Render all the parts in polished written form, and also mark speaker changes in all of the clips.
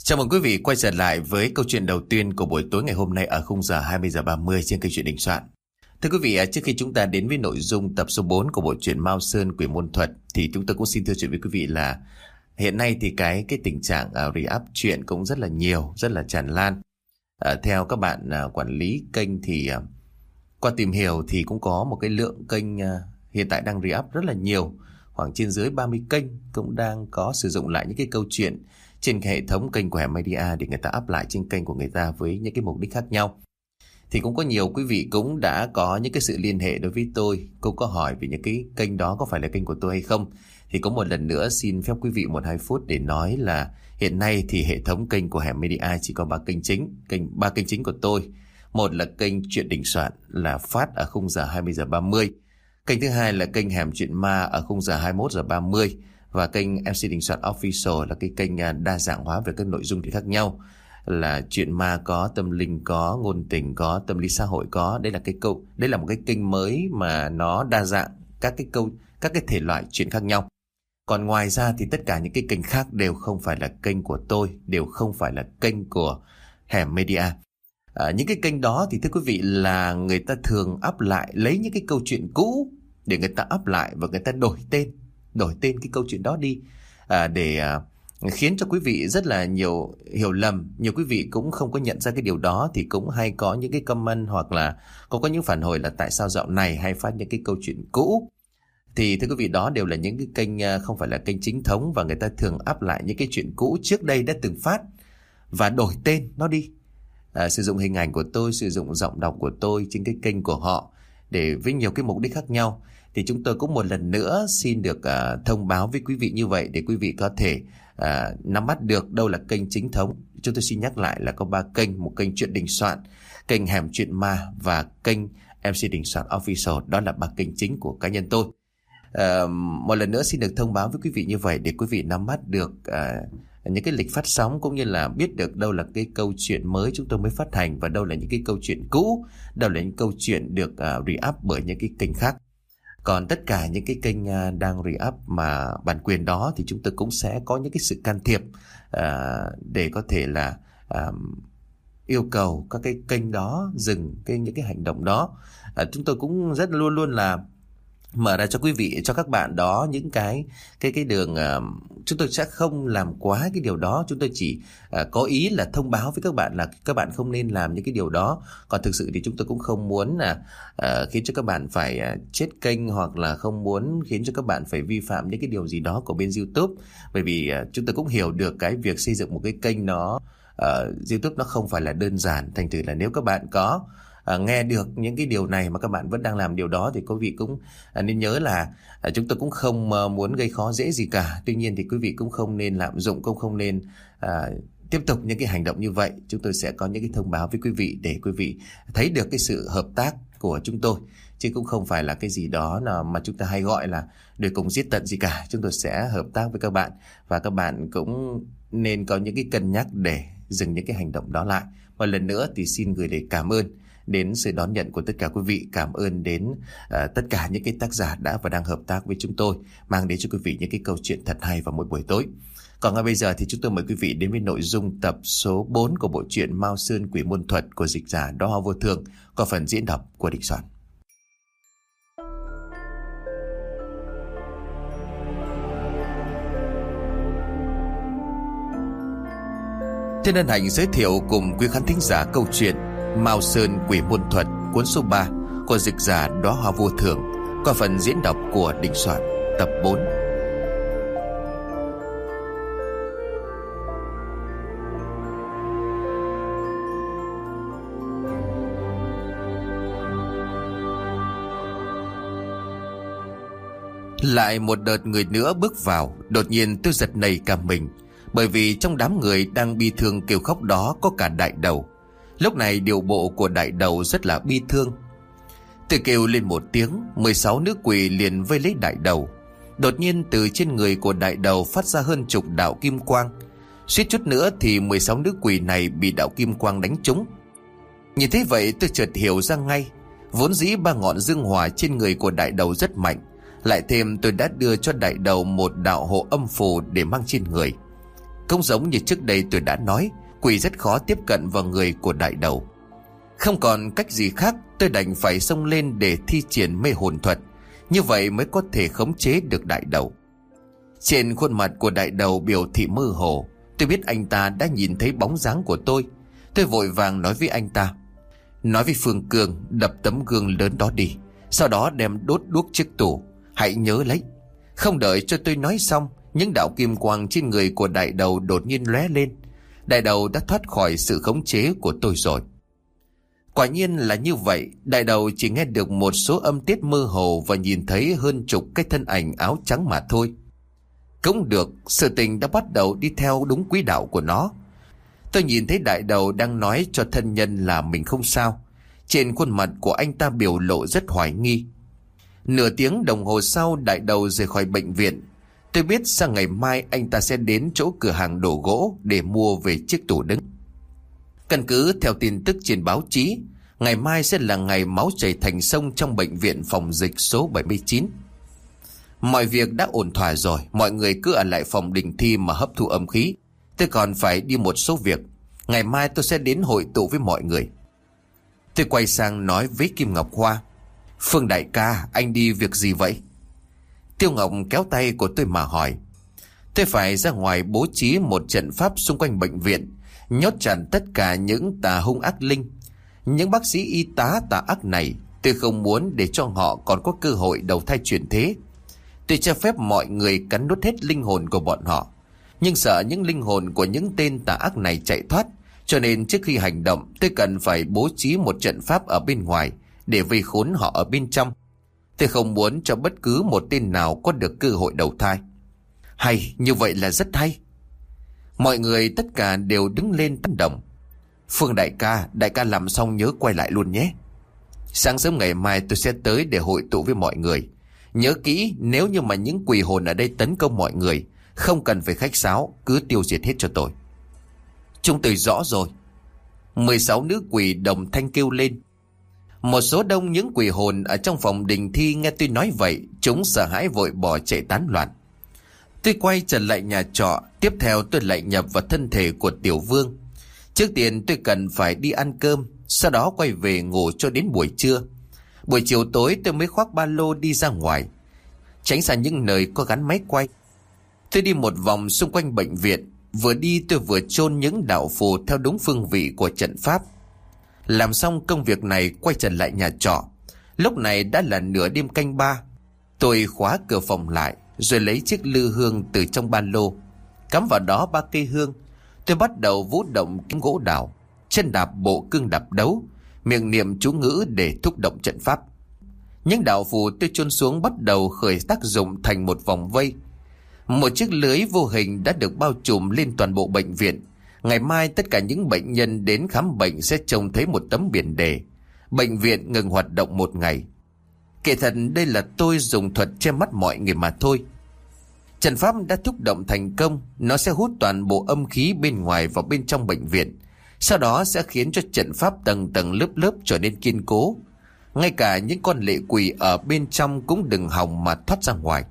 Speaker 1: Chào mừng quý vị quay trở lại với câu chuyện đầu tiên của buổi tối ngày hôm nay ở khung giờ 20 giờ 30 trên kênh Chuyện Đình Soạn. Thưa quý vị, trước khi chúng ta đến với nội dung tập số 4 của bộ truyện Mao Sơn Quỷ Môn Thuật thì chúng tôi cũng xin thưa chuyện với quý vị là hiện nay thì cái tình trạng re-up truyện cũng rất là nhiều, rất là tràn lan. Theo các bạn quản lý kênh thì qua tìm hiểu thì cũng có một cái lượng kênh hiện tại đang re-up rất là nhiều, khoảng trên dưới 30 kênh cũng đang có sử dụng lại những cái câu chuyện trên hệ thống kênh của Hẻm Media để người ta up lại trên kênh của người ta với những cái mục đích khác nhau. Thì cũng có nhiều quý vị cũng đã có những cái sự liên hệ đối với tôi, cũng có hỏi về những cái kênh đó có phải là kênh của tôi hay không. Thì có một lần nữa xin phép quý vị 1-2 phút để nói là hiện nay thì hệ thống kênh của Hẻm Media chỉ có 3 kênh chính. Ba kênh chính của tôi. Một là kênh Chuyện Đình Soạn là phát ở khung giờ 20 giờ 30. Kênh thứ hai là kênh Hẻm Chuyện Ma ở khung giờ 21 giờ 30. Và kênh MC Đình Soạn Official là cái kênh đa dạng hóa về các nội dung thì khác nhau, là chuyện ma có, tâm linh có, ngôn tình có, tâm lý xã hội có. Đây là một cái kênh mới mà nó đa dạng các cái thể loại chuyện khác nhau. Còn ngoài ra thì tất cả những cái kênh khác đều không phải là kênh của tôi, đều không phải là kênh của Hẻm Media. Những cái kênh đó thì thưa quý vị là người ta thường up lại, lấy những cái câu chuyện cũ để người ta up lại và người ta đổi tên cái câu chuyện đó đi, để khiến cho quý vị rất là nhiều hiểu lầm. Nhiều quý vị cũng không có nhận ra cái điều đó thì cũng hay có những cái comment hoặc là có những phản hồi là tại sao dạo này hay phát những cái câu chuyện cũ. Thì thưa quý vị, đó đều là những cái kênh không phải là kênh chính thống, và người ta thường up lại những cái chuyện cũ trước đây đã từng phát và đổi tên nó đi, sử dụng hình ảnh của tôi, sử dụng giọng đọc của tôi trên cái kênh của họ để với nhiều cái mục đích khác nhau. Thì chúng tôi cũng một lần nữa xin được thông báo với quý vị như vậy để quý vị có thể nắm bắt được đâu là kênh chính thống. Chúng tôi xin nhắc lại là có 3 kênh, một kênh Chuyện Đình Soạn, kênh Hẻm Chuyện Ma và kênh MC Đình Soạn Official. Đó là 3 kênh chính của cá nhân tôi. Một lần nữa xin được thông báo với quý vị như vậy để quý vị nắm bắt được những cái lịch phát sóng, cũng như là biết được đâu là cái câu chuyện mới chúng tôi mới phát hành và đâu là những cái câu chuyện cũ, đâu là những câu chuyện được re-up bởi những cái kênh khác. Còn tất cả những cái kênh đang re-up mà bản quyền đó thì chúng tôi cũng sẽ có những cái sự can thiệp để có thể là yêu cầu các cái kênh đó dừng những cái hành động đó. Chúng tôi cũng rất luôn luôn là mở ra cho quý vị, cho các bạn đó những cái đường. Chúng tôi sẽ không làm quá cái điều đó. Chúng tôi chỉ có ý là thông báo với các bạn là các bạn không nên làm những cái điều đó. Còn thực sự thì chúng tôi cũng không muốn là khiến cho các bạn phải chết kênh, hoặc là không muốn khiến cho các bạn phải vi phạm những cái điều gì đó của bên YouTube. Bởi vì chúng tôi cũng hiểu được cái việc xây dựng một cái kênh nó YouTube nó không phải là đơn giản. Thành thử là nếu các bạn có nghe được những cái điều này mà các bạn vẫn đang làm điều đó thì quý vị cũng nên nhớ là chúng tôi cũng không muốn gây khó dễ gì cả. Tuy nhiên thì quý vị cũng không nên lạm dụng, cũng không nên tiếp tục những cái hành động như vậy. Chúng tôi sẽ có những cái thông báo với quý vị để quý vị thấy được cái sự hợp tác của chúng tôi, chứ cũng không phải là cái gì đó mà chúng ta hay gọi là đuổi cùng giết tận gì cả. Chúng tôi sẽ hợp tác với các bạn, và các bạn cũng nên có những cái cân nhắc để dừng những cái hành động đó lại. Một lần nữa thì xin gửi lời cảm ơn đến sự đón nhận của tất cả quý vị. Cảm ơn đến tất cả những cái tác giả đã và đang hợp tác với chúng tôi, mang đến cho quý vị những cái câu chuyện thật hay vào mỗi buổi tối. Còn ngay bây giờ thì chúng tôi mời quý vị đến với nội dung tập số 4 của bộ truyện Mao Sơn Quỷ Môn Thuật của dịch giả Đó Hoa Vô Thường, có phần diễn đọc của Đình Soạn. Trên hân hạnh giới thiệu cùng quý khán thính giả câu chuyện Mao Sơn Quỷ Môn Thuật cuốn số 3 của dịch giả Đó Hoa Vô Thường, qua phần diễn đọc của Đình Soạn, tập 4. Lại một đợt người nữa bước vào. Đột nhiên tôi giật nảy cả mình, bởi vì trong đám người đang bi thương kêu khóc đó có cả đại đầu. Lúc này điệu bộ của đại đầu rất là bi thương. Tôi kêu lên một tiếng, 16 nữ quỷ liền vây lấy đại đầu. Đột nhiên từ trên người của đại đầu phát ra hơn chục đạo kim quang. Suýt chút nữa thì 16 nữ quỷ này bị đạo kim quang đánh trúng. Nhìn thấy vậy tôi chợt hiểu ra ngay, vốn dĩ 3 ngọn dương hỏa trên người của đại đầu rất mạnh, lại thêm tôi đã đưa cho đại đầu một đạo hộ âm phù để mang trên người. Cũng giống như trước đây tôi đã nói, quỷ rất khó tiếp cận vào người của đại đầu. Không còn cách gì khác, tôi đành phải xông lên để thi triển mê hồn thuật. Như vậy mới có thể khống chế được đại đầu. Trên khuôn mặt của đại đầu biểu thị mơ hồ. Tôi biết anh ta đã nhìn thấy bóng dáng của tôi. Tôi vội vàng nói với anh ta: nói với Phương Cương đập tấm gương lớn đó đi, sau đó đem đốt đuốc chiếc tủ. Hãy nhớ lấy. Không đợi cho tôi nói xong, những đạo kim quang trên người của đại đầu đột nhiên lóe lên. Đại đầu đã thoát khỏi sự khống chế của tôi rồi. Quả nhiên là như vậy. Đại đầu chỉ nghe được một số âm tiết mơ hồ và nhìn thấy hơn chục cái thân ảnh áo trắng mà thôi. Cũng được, sự tình đã bắt đầu đi theo đúng quỹ đạo của nó. Tôi nhìn thấy đại đầu đang nói cho thân nhân là mình không sao. Trên khuôn mặt của anh ta biểu lộ rất hoài nghi. Nửa tiếng đồng hồ sau, đại đầu rời khỏi bệnh viện. Tôi biết sang ngày mai anh ta sẽ đến chỗ cửa hàng đồ gỗ để mua về chiếc tủ đứng. Căn cứ theo tin tức trên báo chí, ngày mai sẽ là ngày máu chảy thành sông trong bệnh viện phòng dịch số 79. Mọi việc đã ổn thỏa rồi, mọi người cứ ở lại phòng đình thi mà hấp thu âm khí. Tôi còn phải đi một số việc. Ngày mai tôi sẽ đến hội tụ với mọi người. Tôi quay sang nói với Kim Ngọc Hoa: Phương đại ca, anh đi việc gì vậy? Tiêu Ngọc kéo tay của tôi mà hỏi: tôi phải ra ngoài bố trí một trận pháp xung quanh bệnh viện, nhốt chặt tất cả những tà hung ác linh. Những bác sĩ y tá tà ác này, tôi không muốn để cho họ còn có cơ hội đầu thai chuyển thế. Tôi cho phép mọi người cắn nuốt hết linh hồn của bọn họ, nhưng sợ những linh hồn của những tên tà ác này chạy thoát. Cho nên trước khi hành động, tôi cần phải bố trí một trận pháp ở bên ngoài để vây khốn họ ở bên trong. Tôi không muốn cho bất cứ một tên nào có được cơ hội đầu thai. Hay, như vậy là rất hay. Mọi người tất cả đều đứng lên tán đồng. Phương đại ca làm xong nhớ quay lại luôn nhé. Sáng sớm ngày mai tôi sẽ tới để hội tụ với mọi người. Nhớ kỹ, nếu như mà những quỷ hồn ở đây tấn công mọi người, không cần phải khách sáo, cứ tiêu diệt hết cho tôi. Chúng tôi rõ rồi. 16 nữ quỷ đồng thanh kêu lên. Một số đông những quỷ hồn ở trong phòng đình thi nghe tôi nói vậy, chúng sợ hãi vội bỏ chạy tán loạn. Tôi quay trở lại nhà trọ. Tiếp theo tôi lại nhập vào thân thể của Tiểu Vương. Trước tiên tôi cần phải đi ăn cơm, sau đó quay về ngủ cho đến buổi trưa. Buổi chiều tối tôi mới khoác ba lô đi ra ngoài, tránh xa những nơi có gắn máy quay. Tôi đi một vòng xung quanh bệnh viện. Vừa đi tôi vừa chôn những đạo phù theo đúng phương vị của trận pháp. Làm xong công việc này, quay trở lại nhà trọ. Lúc này đã là nửa đêm canh 3. Tôi khóa cửa phòng lại, rồi lấy chiếc lư hương từ trong ba lô, cắm vào đó 3 cây hương. Tôi bắt đầu vũ động kiếm gỗ đào, chân đạp bộ cương đạp đấu, miệng niệm chú ngữ để thúc động trận pháp. Những đạo phù tôi chôn xuống bắt đầu khởi tác dụng thành một vòng vây. Một chiếc lưới vô hình đã được bao trùm lên toàn bộ bệnh viện. Ngày mai tất cả những bệnh nhân đến khám bệnh sẽ trông thấy một tấm biển đề: bệnh viện ngừng hoạt động 1 ngày. Kể thật đây là tôi dùng thuật che mắt mọi người mà thôi. Trận pháp đã thúc động thành công. Nó sẽ hút toàn bộ âm khí bên ngoài vào bên trong bệnh viện, sau đó sẽ khiến cho trận pháp tầng tầng lớp lớp trở nên kiên cố. Ngay cả những con lệ quỷ ở bên trong cũng đừng hòng mà thoát ra ngoài.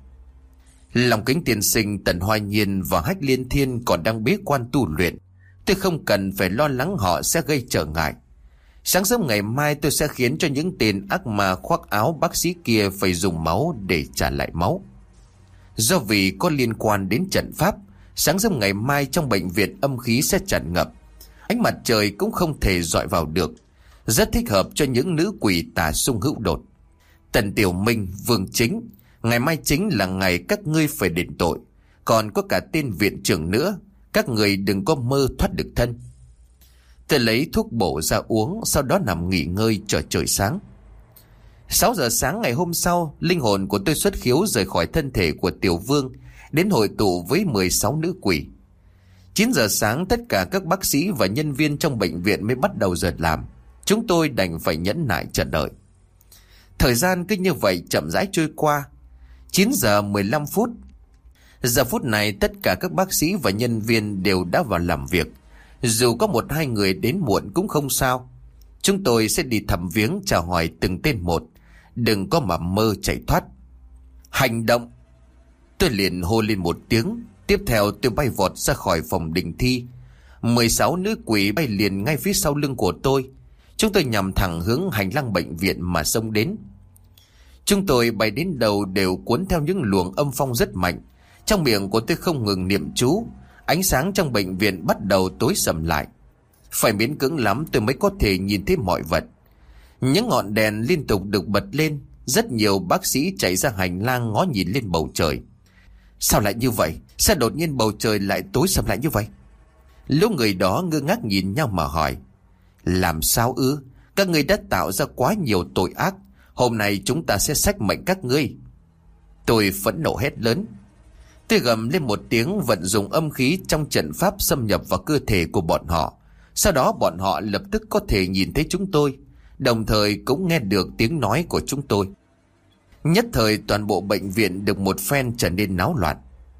Speaker 1: Lòng Kính tiên sinh, Tần Hoa Nhiên và Hách Liên Thiên còn đang bế quan tu luyện. Tôi không cần phải lo lắng họ sẽ gây trở ngại. Sáng sớm ngày mai tôi sẽ khiến cho những tên ác ma khoác áo bác sĩ kia phải dùng máu để trả lại máu. Do vì có liên quan đến trận pháp, sáng sớm ngày mai trong bệnh viện âm khí sẽ tràn ngập. Ánh mặt trời cũng không thể dọi vào được, rất thích hợp cho những nữ quỷ tà xung hữu đột. Tần Tiểu Minh, Vương Chính, ngày mai chính là ngày các ngươi phải đền tội. Còn có cả tên viện trưởng nữa, các người đừng có mơ thoát được thân. Tôi lấy thuốc bổ ra uống, sau đó nằm nghỉ ngơi chờ trời sáng. 6 giờ sáng ngày hôm sau, linh hồn của tôi xuất khiếu rời khỏi thân thể của Tiểu Vương, đến hội tụ với 16 nữ quỷ. 9 giờ sáng tất cả các bác sĩ và nhân viên trong bệnh viện mới bắt đầu giờ làm. Chúng tôi đành phải nhẫn nại chờ đợi. Thời gian cứ như vậy chậm rãi trôi qua. 9 giờ 15 phút. Giờ phút này tất cả các bác sĩ và nhân viên đều đã vào làm việc. Dù có 1-2 người đến muộn cũng không sao. Chúng tôi sẽ đi thăm viếng chào hỏi từng tên một. Đừng có mà mơ chạy thoát. Hành động! Tôi liền hô lên một tiếng. Tiếp theo tôi bay vọt ra khỏi phòng đình thi. 16 nữ quỷ bay liền ngay phía sau lưng của tôi. Chúng tôi nhằm thẳng hướng hành lang bệnh viện mà xông đến. Chúng tôi bay đến đầu đều cuốn theo những luồng âm phong rất mạnh. Trong miệng của tôi không ngừng niệm chú. Ánh sáng trong bệnh viện bắt đầu tối sầm lại. Phải miễn cưỡng lắm tôi mới có thể nhìn thấy mọi vật. Những ngọn đèn liên tục được bật lên. Rất nhiều bác sĩ chạy ra hành lang ngó nhìn lên bầu trời. Sao lại như vậy? Sao đột nhiên bầu trời lại tối sầm lại như vậy? Lúc người đó ngơ ngác nhìn nhau mà hỏi. Làm sao ư? Các ngươi đã tạo ra quá nhiều tội ác. Hôm nay chúng ta sẽ xách mệnh các ngươi. Tôi phẫn nộ hét lớn. Tôi gầm lên một tiếng, vận dụng âm khí trong trận pháp xâm nhập vào cơ thể của bọn họ. Sau đó bọn họ lập tức có thể nhìn thấy chúng tôi, đồng thời cũng nghe được tiếng nói của chúng tôi. Nhất thời toàn bộ bệnh viện được một phen trở nên náo loạn.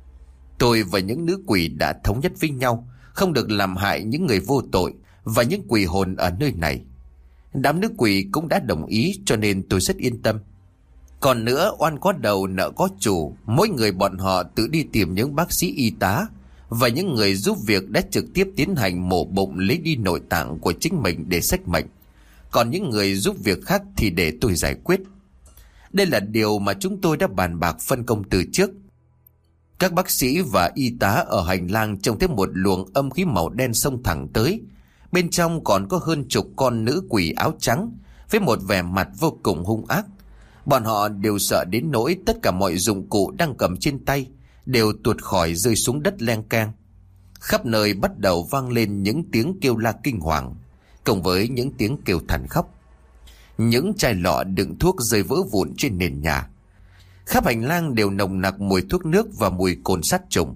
Speaker 1: Tôi và những nữ quỷ đã thống nhất với nhau không được làm hại những người vô tội và những quỷ hồn ở nơi này. Đám nữ quỷ cũng đã đồng ý, cho nên tôi rất yên tâm. Còn nữa, oan có đầu nợ có chủ. Mỗi người bọn họ tự đi tìm những bác sĩ y tá và những người giúp việc đã trực tiếp tiến hành mổ bụng lấy đi nội tạng của chính mình để xách mệnh. Còn những người giúp việc khác thì để tôi giải quyết. Đây là điều mà chúng tôi đã bàn bạc phân công từ trước. Các bác sĩ và y tá ở hành lang trông thấy một luồng âm khí màu đen xông thẳng tới. Bên trong còn có hơn chục con nữ quỷ áo trắng với một vẻ mặt vô cùng hung ác. Bọn họ đều sợ đến nỗi tất cả mọi dụng cụ đang cầm trên tay đều tuột khỏi rơi xuống đất leng keng. Khắp nơi bắt đầu vang lên những tiếng kêu la kinh hoàng, cộng với những tiếng kêu thảm khóc. Những chai lọ đựng thuốc rơi vỡ vụn trên nền nhà. Khắp hành lang đều nồng nặc mùi thuốc nước và mùi cồn sát trùng.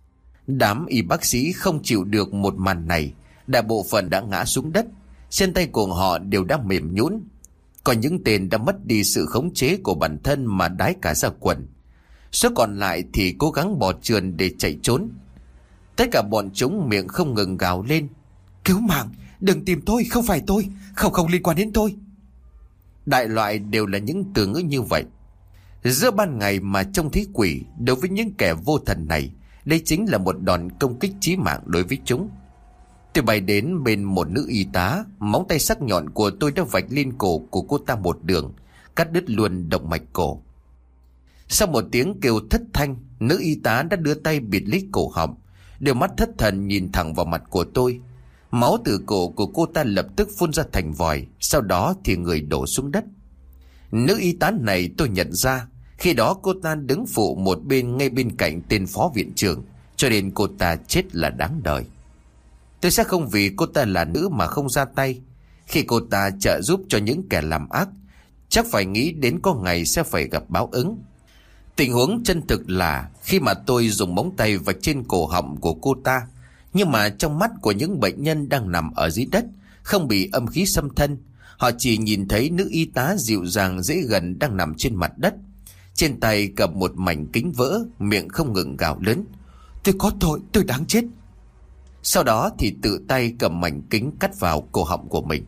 Speaker 1: Đám y bác sĩ không chịu được một màn này, đại bộ phận đã ngã xuống đất, trên tay của họ đều đã mềm nhũn. Còn những tên đã mất đi sự khống chế của bản thân mà đái cả ra quần. Số còn lại thì cố gắng bỏ trườn để chạy trốn. Tất cả bọn chúng miệng không ngừng gào lên. Cứu mạng, đừng tìm tôi, không phải tôi, không liên quan đến tôi. Đại loại đều là những từ ngữ như vậy. Giữa ban ngày mà trông thấy quỷ, đối với những kẻ vô thần này, đây chính là một đòn công kích chí mạng đối với chúng. Tôi bay đến bên một nữ y tá, móng tay sắc nhọn của tôi đã vạch lên cổ của cô ta một đường, cắt đứt luôn động mạch cổ. Sau một tiếng kêu thất thanh, nữ y tá đã đưa tay bịt lấy cổ họng, đôi mắt thất thần nhìn thẳng vào mặt của tôi. Máu từ cổ của cô ta lập tức phun ra thành vòi, sau đó thì người đổ xuống đất. Nữ y tá này tôi nhận ra, khi đó cô ta đứng phụ một bên ngay bên cạnh tên phó viện trưởng, cho nên cô ta chết là đáng đời. Tôi sẽ không vì cô ta là nữ mà không ra tay. Khi cô ta trợ giúp cho những kẻ làm ác, chắc phải nghĩ đến có ngày sẽ phải gặp báo ứng. Tình huống chân thực là khi mà tôi dùng móng tay vạch trên cổ họng của cô ta, nhưng mà trong mắt của những bệnh nhân đang nằm ở dưới đất, không bị âm khí xâm thân, họ chỉ nhìn thấy nữ y tá dịu dàng dễ gần đang nằm trên mặt đất, trên tay cầm một mảnh kính vỡ, miệng không ngừng gào lớn. Tôi có tội, tôi đáng chết. Sau đó thì tự tay cầm mảnh kính cắt vào cổ họng của mình.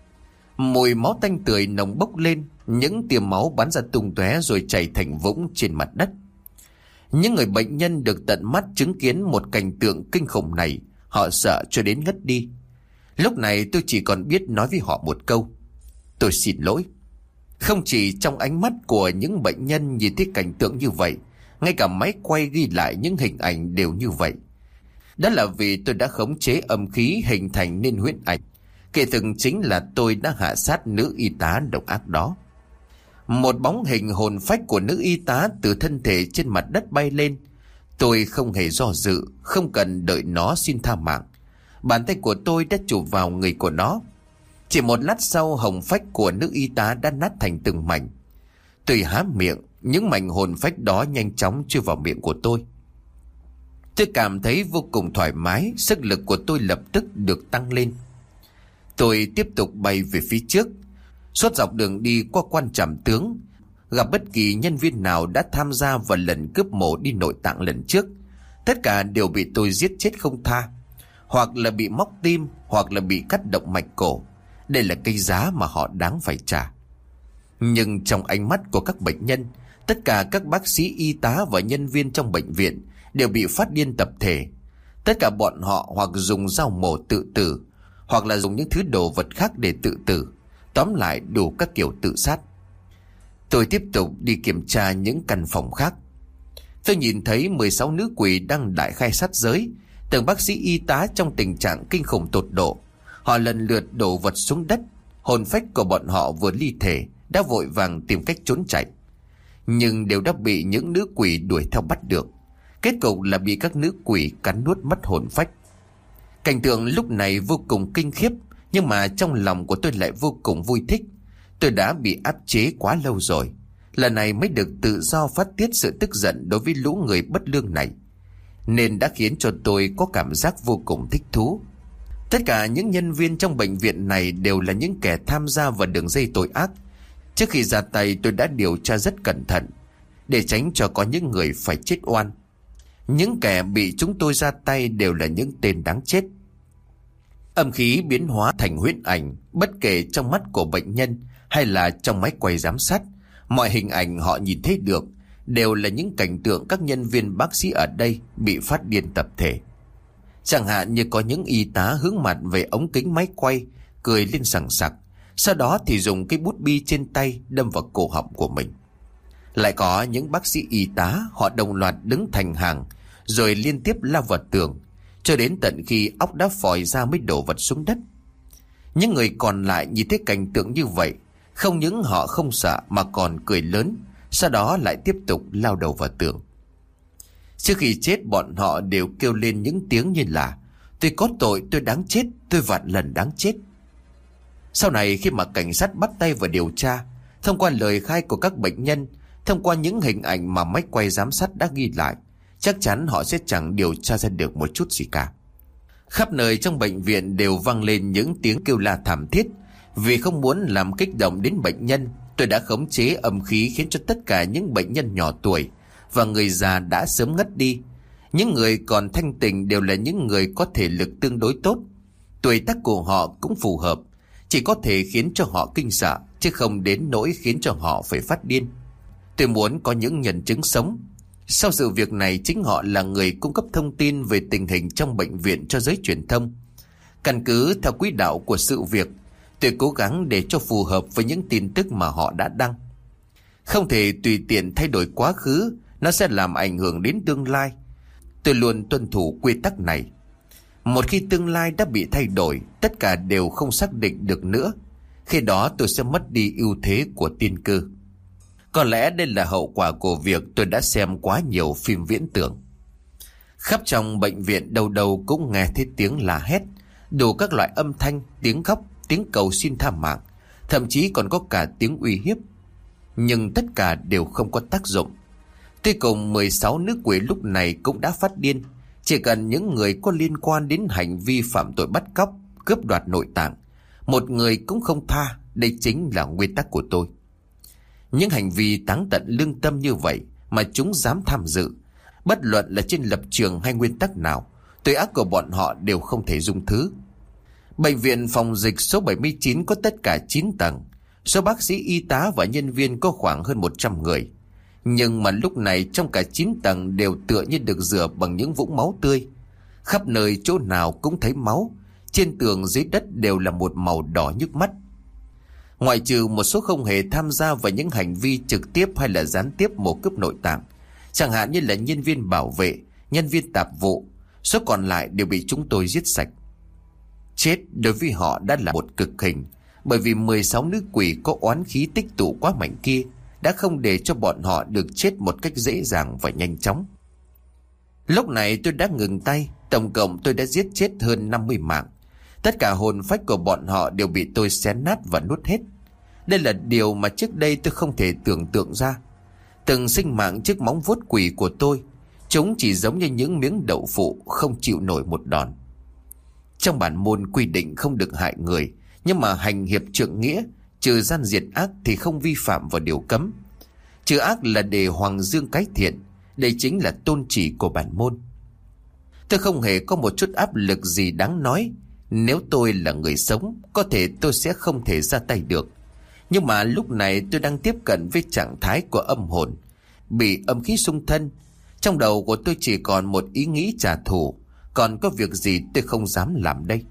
Speaker 1: Mùi máu tanh tưởi nồng bốc lên, những tia máu bắn ra tung tóe rồi chảy thành vũng trên mặt đất. Những người bệnh nhân được tận mắt chứng kiến một cảnh tượng kinh khủng này, họ sợ cho đến ngất đi. Lúc này tôi chỉ còn biết nói với họ một câu: tôi xin lỗi. Không chỉ trong ánh mắt của những bệnh nhân nhìn thấy cảnh tượng như vậy, ngay cả máy quay ghi lại những hình ảnh đều như vậy. Đó là vì tôi đã khống chế âm khí hình thành nên huyễn ảnh. Kể thực chính là tôi đã hạ sát nữ y tá độc ác đó. Một bóng hình hồn phách của nữ y tá từ thân thể trên mặt đất bay lên. Tôi không hề do dự, không cần đợi nó xin tha mạng. Bàn tay của tôi đã chụp vào người của nó. Chỉ một lát sau, hồn phách của nữ y tá đã nát thành từng mảnh. Tôi há miệng, những mảnh hồn phách đó nhanh chóng chui vào miệng của tôi. Tôi cảm thấy vô cùng thoải mái, sức lực của tôi lập tức được tăng lên. Tôi tiếp tục bay về phía trước. Suốt dọc đường đi qua quan trạm tướng, gặp bất kỳ nhân viên nào đã tham gia vào lần cướp mổ đi nội tạng lần trước, tất cả đều bị tôi giết chết không tha. Hoặc là bị móc tim, hoặc là bị cắt động mạch cổ. Đây là cái giá mà họ đáng phải trả. Nhưng trong ánh mắt của các bệnh nhân, tất cả các bác sĩ y tá và nhân viên trong bệnh viện đều bị phát điên tập thể. Tất cả bọn họ hoặc dùng dao mổ tự tử, hoặc là dùng những thứ đồ vật khác để tự tử. Tóm lại đủ các kiểu tự sát. Tôi tiếp tục đi kiểm tra những căn phòng khác. Tôi nhìn thấy 16 nữ quỷ đang đại khai sát giới. Từng bác sĩ y tá trong tình trạng kinh khủng tột độ. Họ lần lượt đổ vật xuống đất. Hồn phách của bọn họ vừa ly thể đã vội vàng tìm cách trốn chạy, nhưng đều đã bị những nữ quỷ đuổi theo bắt được. Kết cục là bị các nữ quỷ cắn nuốt mất hồn phách. Cảnh tượng lúc này vô cùng kinh khiếp, nhưng mà trong lòng của tôi lại vô cùng vui thích. Tôi đã bị áp chế quá lâu rồi, lần này mới được tự do phát tiết sự tức giận đối với lũ người bất lương này, nên đã khiến cho tôi có cảm giác vô cùng thích thú. Tất cả những nhân viên trong bệnh viện này đều là những kẻ tham gia vào đường dây tội ác. Trước khi ra tay tôi đã điều tra rất cẩn thận, để tránh cho có những người phải chết oan. Những kẻ bị chúng tôi ra tay đều là những tên đáng chết. Âm khí biến hóa thành huyễn ảnh, bất kể trong mắt của bệnh nhân hay là trong máy quay giám sát, mọi hình ảnh họ nhìn thấy được đều là những cảnh tượng các nhân viên bác sĩ ở đây bị phát điên tập thể. Chẳng hạn như có những y tá hướng mặt về ống kính máy quay, cười lên sằng sặc, sau đó thì dùng cái bút bi trên tay đâm vào cổ họng của mình. Lại có những bác sĩ y tá, họ đồng loạt đứng thành hàng rồi liên tiếp lao vào tường, cho đến tận khi óc đã phòi ra mới đổ vật xuống đất. Những người còn lại nhìn thấy cảnh tượng như vậy, không những họ không sợ mà còn cười lớn, sau đó lại tiếp tục lao đầu vào tường. Trước khi chết, bọn họ đều kêu lên những tiếng như là: tôi có tội, tôi đáng chết, tôi vạn lần đáng chết. Sau này khi mà cảnh sát bắt tay vào điều tra, thông qua lời khai của các bệnh nhân, thông qua những hình ảnh mà máy quay giám sát đã ghi lại, chắc chắn họ sẽ chẳng điều tra ra được một chút gì cả. Khắp nơi trong bệnh viện đều vang lên những tiếng kêu la thảm thiết. Vì không muốn làm kích động đến bệnh nhân, tôi đã khống chế âm khí khiến cho tất cả những bệnh nhân nhỏ tuổi và người già đã sớm ngất đi. Những người còn thanh tỉnh đều là những người có thể lực tương đối tốt. Tuổi tác của họ cũng phù hợp, chỉ có thể khiến cho họ kinh sợ, chứ không đến nỗi khiến cho họ phải phát điên. Tôi muốn có những nhân chứng sống. Sau sự việc này, chính họ là người cung cấp thông tin về tình hình trong bệnh viện cho giới truyền thông. Căn cứ theo quỹ đạo của sự việc, tôi cố gắng để cho phù hợp với những tin tức mà họ đã đăng. Không thể tùy tiện thay đổi quá khứ, nó sẽ làm ảnh hưởng đến tương lai. Tôi luôn tuân thủ quy tắc này. Một khi tương lai đã bị thay đổi, tất cả đều không xác định được nữa. Khi đó tôi sẽ mất đi ưu thế của tiên cơ. Có lẽ đây là hậu quả của việc tôi đã xem quá nhiều phim viễn tưởng. Khắp trong bệnh viện đâu đâu cũng nghe thấy tiếng la hét, đủ các loại âm thanh, tiếng khóc, tiếng cầu xin tha mạng, thậm chí còn có cả tiếng uy hiếp. Nhưng tất cả đều không có tác dụng. Tuy cùng 16 nữ quỷ lúc này cũng đã phát điên. Chỉ cần những người có liên quan đến hành vi phạm tội bắt cóc, cướp đoạt nội tạng, một người cũng không tha. Đây chính là nguyên tắc của tôi. Những hành vi táng tận lương tâm như vậy mà chúng dám tham dự, bất luận là trên lập trường hay nguyên tắc nào, tội ác của bọn họ đều không thể dung thứ. Bệnh viện phòng dịch số 79 có tất cả 9 tầng. Số bác sĩ, y tá và nhân viên có khoảng hơn 100 người. Nhưng mà lúc này trong cả 9 tầng đều tựa như được rửa bằng những vũng máu tươi. Khắp nơi chỗ nào cũng thấy máu. Trên tường dưới đất đều là một màu đỏ nhức mắt. Ngoại trừ một số không hề tham gia vào những hành vi trực tiếp hay là gián tiếp mổ cướp nội tạng, chẳng hạn như là nhân viên bảo vệ, nhân viên tạp vụ, số còn lại đều bị chúng tôi giết sạch. Chết đối với họ đã là một cực hình, bởi vì 16 nữ quỷ có oán khí tích tụ quá mạnh kia đã không để cho bọn họ được chết một cách dễ dàng và nhanh chóng. Lúc này tôi đã ngừng tay. Tổng cộng tôi đã giết chết hơn 50 mạng. Tất cả hồn phách của bọn họ đều bị tôi xé nát và nuốt hết. Đây là điều mà trước đây tôi không thể tưởng tượng ra. Từng sinh mạng trước móng vuốt quỷ của tôi, chúng chỉ giống như những miếng đậu phụ không chịu nổi một đòn. Trong bản môn quy định không được hại người, nhưng mà hành hiệp trượng nghĩa, trừ gian diệt ác thì không vi phạm vào điều cấm. Trừ ác là để hoàng dương cái thiện. Đây chính là tôn chỉ của bản môn. Tôi không hề có một chút áp lực gì đáng nói. Nếu tôi là người sống, có thể tôi sẽ không thể ra tay được. Nhưng mà lúc này tôi đang tiếp cận với trạng thái của âm hồn, bị âm khí xung thân. Trong đầu của tôi chỉ còn một ý nghĩ trả thù. Còn có việc gì tôi không dám làm đây.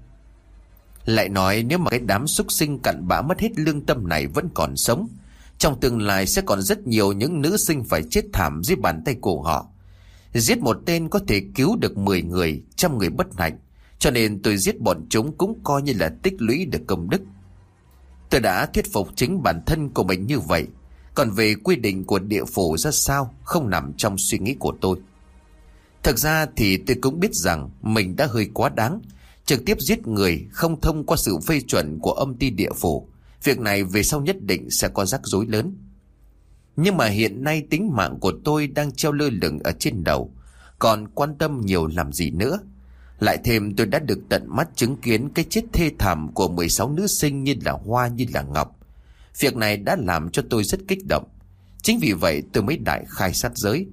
Speaker 1: Lại nói nếu mà cái đám súc sinh cặn bã mất hết lương tâm này vẫn còn sống, trong tương lai sẽ còn rất nhiều những nữ sinh phải chết thảm dưới bàn tay của họ. Giết một tên có thể cứu được 10 người, 100 người bất hạnh. Cho nên tôi giết bọn chúng cũng coi như là tích lũy được công đức. Tôi đã thuyết phục chính bản thân của mình như vậy. Còn về quy định của địa phủ ra sao không nằm trong suy nghĩ của tôi. Thực ra thì tôi cũng biết rằng mình đã hơi quá đáng. Trực tiếp giết người không thông qua sự phê chuẩn của âm ty địa phủ. Việc này về sau nhất định sẽ có rắc rối lớn. Nhưng mà hiện nay tính mạng của tôi đang treo lơ lửng ở trên đầu, còn quan tâm nhiều làm gì nữa. Lại thêm tôi đã được tận mắt chứng kiến cái chết thê thảm của 16 nữ sinh như là Hoa, như là Ngọc. Việc này đã làm cho tôi rất kích động. Chính vì vậy tôi mới đại khai sát giới.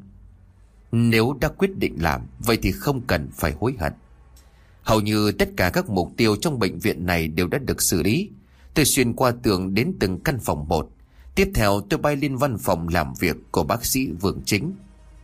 Speaker 1: Nếu đã quyết định làm, vậy thì không cần phải hối hận. Hầu như tất cả các mục tiêu trong bệnh viện này đều đã được xử lý. Tôi xuyên qua tường đến từng căn phòng một. Tiếp theo tôi bay lên văn phòng làm việc của bác sĩ Vương Chính.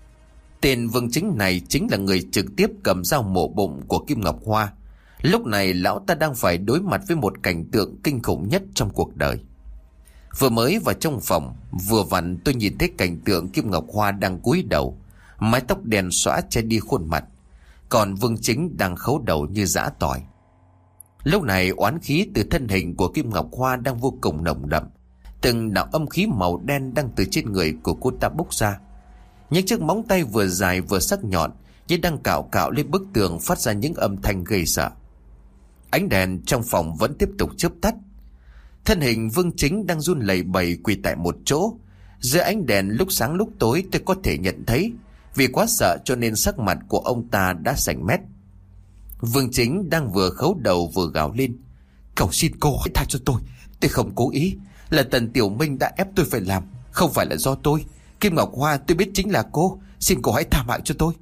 Speaker 1: Tên Vương Chính này chính là người trực tiếp cầm dao mổ bụng của Kim Ngọc Hoa. Lúc này lão ta đang phải đối mặt với một cảnh tượng kinh khủng nhất trong cuộc đời. Vừa mới vào trong phòng, vừa vặn tôi nhìn thấy cảnh tượng Kim Ngọc Hoa đang cúi đầu, mái tóc đen xõa che đi khuôn mặt, còn Vương Chính đang khấu đầu như giã tỏi. Lúc này oán khí từ thân hình của Kim Ngọc Hoa đang vô cùng nồng đậm. Từng đạo âm khí màu đen đang từ trên người của cô ta bốc ra. Những chiếc móng tay vừa dài vừa sắc nhọn như đang cạo cạo lên bức tường, phát ra những âm thanh gây sợ. Ánh đèn trong phòng vẫn tiếp tục chớp tắt. Thân hình Vương Chính đang run lẩy bẩy quỳ tại một chỗ. Giữa ánh đèn lúc sáng lúc tối tôi có thể nhận thấy, vì quá sợ cho nên sắc mặt của ông ta đã xanh mét. Vương Chính đang vừa khấu đầu vừa gào lên: "Cầu xin cô hãy tha cho tôi không cố ý. Là Tần Tiểu Minh đã ép tôi phải làm, không phải là do tôi. Kim Ngọc Hoa tôi biết chính là cô, xin cô hãy tha mạng cho tôi."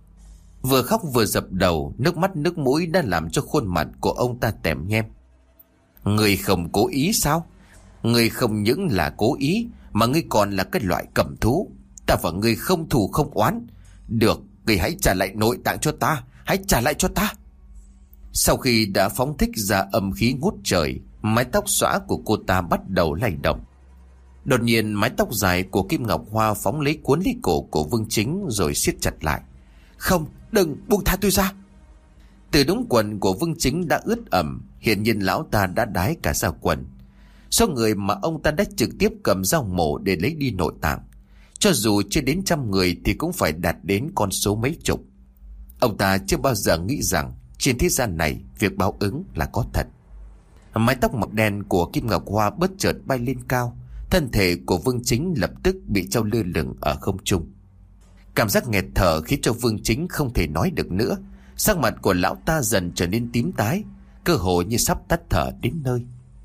Speaker 1: Vừa khóc vừa dập đầu, nước mắt nước mũi đã làm cho khuôn mặt của ông ta tèm nhem. "Người không cố ý sao? Người không những là cố ý mà ngươi còn là cái loại cầm thú. Ta và ngươi không thù không oán. Được, ngươi hãy trả lại nội tạng cho ta, hãy trả lại cho ta." Sau khi đã phóng thích ra âm khí ngút trời, mái tóc xõa của cô ta bắt đầu lay động. Đột nhiên mái tóc dài của Kim Ngọc Hoa phóng lấy cuốn lấy cổ của Vương Chính rồi siết chặt lại. "Không, đừng, buông tha tôi ra." Từ đống quần của Vương Chính đã ướt ẩm, hiển nhiên lão ta đã đái cả ra quần. Số người mà ông ta đã trực tiếp cầm dao mổ để lấy đi nội tạng, cho dù chưa đến 100 người thì cũng phải đạt đến con số mấy chục. Ông ta chưa bao giờ nghĩ rằng trên thế gian này việc báo ứng là có thật. Mái tóc màu đen của Kim Ngọc Hoa bất chợt bay lên cao. Thân thể của Vương Chính lập tức bị treo lơ lửng ở không trung. Cảm giác nghẹt thở khiến cho Vương Chính không thể nói được nữa. Sắc mặt của lão ta dần trở nên tím tái, cơ hồ như sắp tắt thở đến nơi.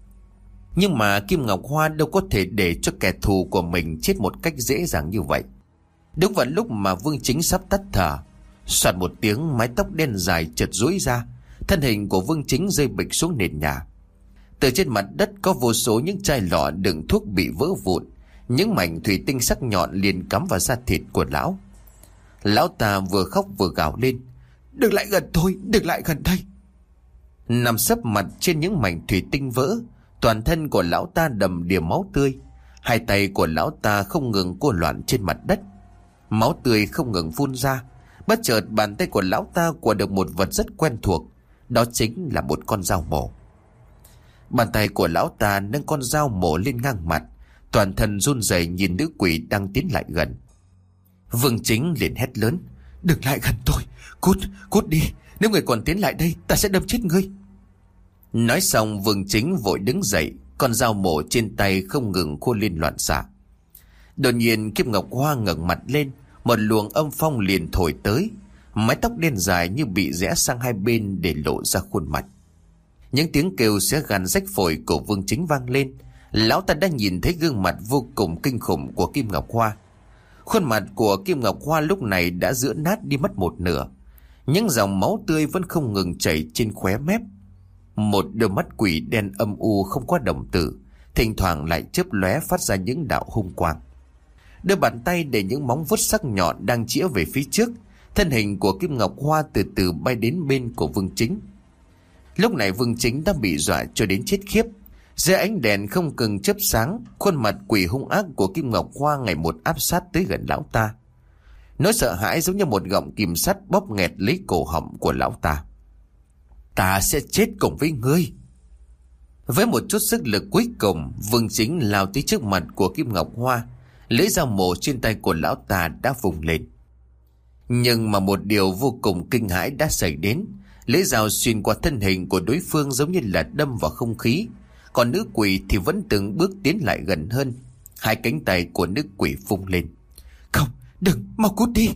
Speaker 1: Nhưng mà Kim Ngọc Hoa đâu có thể để cho kẻ thù của mình chết một cách dễ dàng như vậy. Đúng vào lúc mà Vương Chính sắp tắt thở, soạt một tiếng, mái tóc đen dài chợt duỗi ra, thân hình của Vương Chính rơi bịch xuống nền nhà. Từ trên mặt đất có vô số những chai lọ đựng thuốc bị vỡ vụn, những mảnh thủy tinh sắc nhọn liền cắm vào da thịt của lão. Lão ta vừa khóc vừa gào lên: "Đừng lại gần tôi, đừng lại gần đây." Nằm sấp mặt trên những mảnh thủy tinh vỡ, toàn thân của lão ta đầm đìa máu tươi. Hai tay của lão ta không ngừng cô loạn trên mặt đất, máu tươi không ngừng phun ra. Bất chợt bàn tay của lão ta quờ được một vật rất quen thuộc, đó chính là một con dao mổ. Bàn tay của lão ta nâng con dao mổ lên ngang mặt, toàn thân run rẩy nhìn nữ quỷ đang tiến lại gần. Vương Chính liền hét lớn: "Đừng lại gần tôi, cút đi, nếu người còn tiến lại đây ta sẽ đâm chết ngươi." Nói xong Vương Chính vội đứng dậy, con dao mổ trên tay không ngừng khô lên loạn xạ. Đột nhiên Kim Ngọc Hoa ngẩng mặt lên, một luồng âm phong liền thổi tới, mái tóc đen dài như bị rẽ sang hai bên để lộ ra khuôn mặt. Những tiếng kêu xé gan rách phổi của Vương Chính vang lên. Lão ta đã nhìn thấy gương mặt vô cùng kinh khủng của Kim Ngọc Hoa. Khuôn mặt của Kim Ngọc Hoa lúc này đã rữa nát đi mất một nửa. Những dòng máu tươi vẫn không ngừng chảy trên khóe mép. Một đôi mắt quỷ đen âm u không có đồng tử, thỉnh thoảng lại chớp lóe phát ra những đạo hung quang. Đôi bàn tay để những móng vuốt sắc nhọn đang chĩa về phía trước. Thân hình của Kim Ngọc Hoa từ từ bay đến bên của Vương Chính. Lúc này Vương Chính đã bị dọa cho đến chết khiếp. Dưới ánh đèn không ngừng chớp sáng, khuôn mặt quỷ hung ác của Kim Ngọc Hoa ngày một áp sát tới gần lão ta. Nỗi sợ hãi giống như một gọng kìm sắt bóp nghẹt lấy cổ họng của lão ta. Ta sẽ chết cùng với ngươi. Với một chút sức lực cuối cùng, Vương Chính lao tới trước mặt của Kim Ngọc Hoa. Lưỡi dao mổ trên tay của lão ta đã vùng lên. Nhưng mà một điều vô cùng kinh hãi đã xảy đến. Lưỡi dao xuyên qua thân hình của đối phương giống như là đâm vào không khí. Còn nữ quỷ thì vẫn từng bước tiến lại gần hơn. Hai cánh tay của nữ quỷ vung lên. Không, đừng, mau cút đi.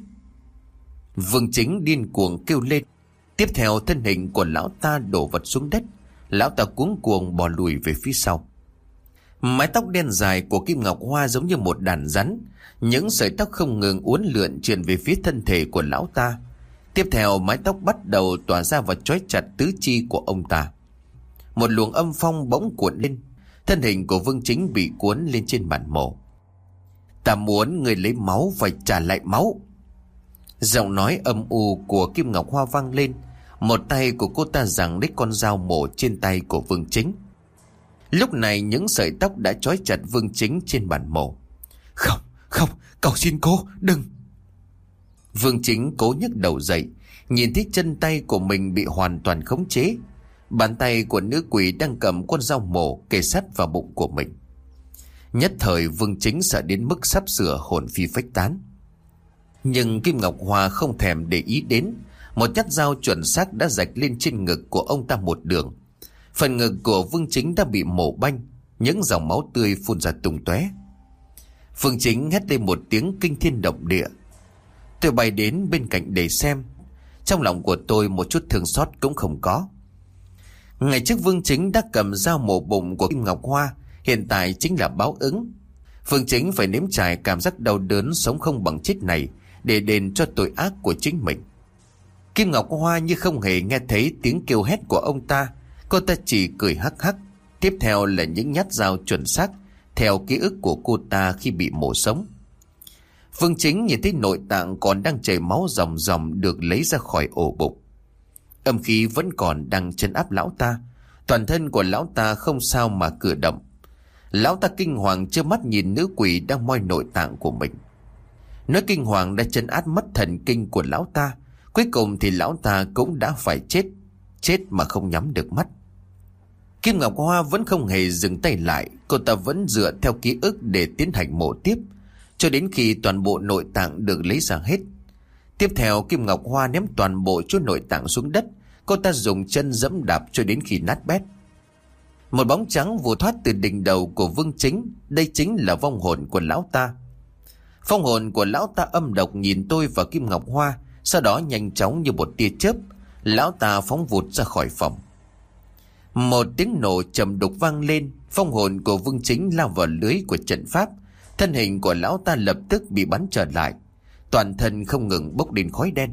Speaker 1: Vương Chính điên cuồng kêu lên. Tiếp theo thân hình của lão ta đổ vật xuống đất. Lão ta cuống cuồng bò lùi về phía sau. Mái tóc đen dài của Kim Ngọc Hoa giống như một đàn rắn. Những sợi tóc không ngừng uốn lượn truyền về phía thân thể của lão ta. Tiếp theo mái tóc bắt đầu tỏa ra và trói chặt tứ chi của ông ta. Một luồng âm phong bỗng cuộn lên. Thân hình của Vương Chính bị cuốn lên trên bàn mổ. Ta muốn người lấy máu phải trả lại máu. Giọng nói âm u của Kim Ngọc Hoa vang lên. Một tay của cô ta giằng lấy con dao mổ trên tay của Vương Chính. Lúc này những sợi tóc đã trói chặt Vương Chính trên bàn mổ. Không, không, cầu xin cô, đừng. Vương Chính cố nhấc đầu dậy, nhìn thấy chân tay của mình bị hoàn toàn khống chế. Bàn tay của nữ quỷ đang cầm con dao mổ kề sát vào bụng của mình. Nhất thời Vương Chính sợ đến mức sắp sửa hồn phi phách tán. Nhưng Kim Ngọc Hoa không thèm để ý đến. Một nhát dao chuẩn xác đã rạch lên trên ngực của ông ta một đường. Phần ngực của Vương Chính đã bị mổ banh. Những dòng máu tươi phun ra tung tóe. Vương Chính hét lên một tiếng kinh thiên động địa. Tôi bay đến bên cạnh để xem. Trong lòng của tôi một chút thương xót cũng không có. Ngày trước Vương Chính đã cầm dao mổ bụng của Kim Ngọc Hoa. Hiện tại chính là báo ứng. Vương Chính phải nếm trải cảm giác đau đớn sống không bằng chết này để đền cho tội ác của chính mình. Kim Ngọc Hoa như không hề nghe thấy tiếng kêu hét của ông ta. Cô ta chỉ cười hắc hắc. Tiếp theo là những nhát dao chuẩn xác theo ký ức của cô ta khi bị mổ sống. Vương Chính nhìn thấy nội tạng còn đang chảy máu ròng ròng được lấy ra khỏi ổ bụng. Âm khí vẫn còn đang trấn áp lão ta. Toàn thân của lão ta không sao mà cử động. Lão ta kinh hoàng trơ mắt nhìn nữ quỷ đang moi nội tạng của mình. Nỗi kinh hoàng đã trấn áp mất thần kinh của lão ta. Cuối cùng thì lão ta cũng đã phải chết. Chết mà không nhắm được mắt. Kim Ngọc Hoa vẫn không hề dừng tay lại. Cô ta vẫn dựa theo ký ức để tiến hành mổ tiếp, cho đến khi toàn bộ nội tạng được lấy ra hết. Tiếp theo Kim Ngọc Hoa ném toàn bộ chỗ nội tạng xuống đất. Cô ta dùng chân giẫm đạp cho đến khi nát bét. Một bóng trắng vụt thoát từ đỉnh đầu của Vương Chính. Đây chính là vong hồn của lão ta. Vong hồn của lão ta âm độc nhìn tôi và Kim Ngọc Hoa. Sau đó nhanh chóng như một tia chớp, lão ta phóng vụt ra khỏi phòng. Một tiếng nổ trầm đục vang lên. Vong hồn của Vương Chính lao vào lưới của trận pháp. Thân hình của lão ta lập tức bị bắn trở lại. Toàn thân không ngừng bốc lên khói đen.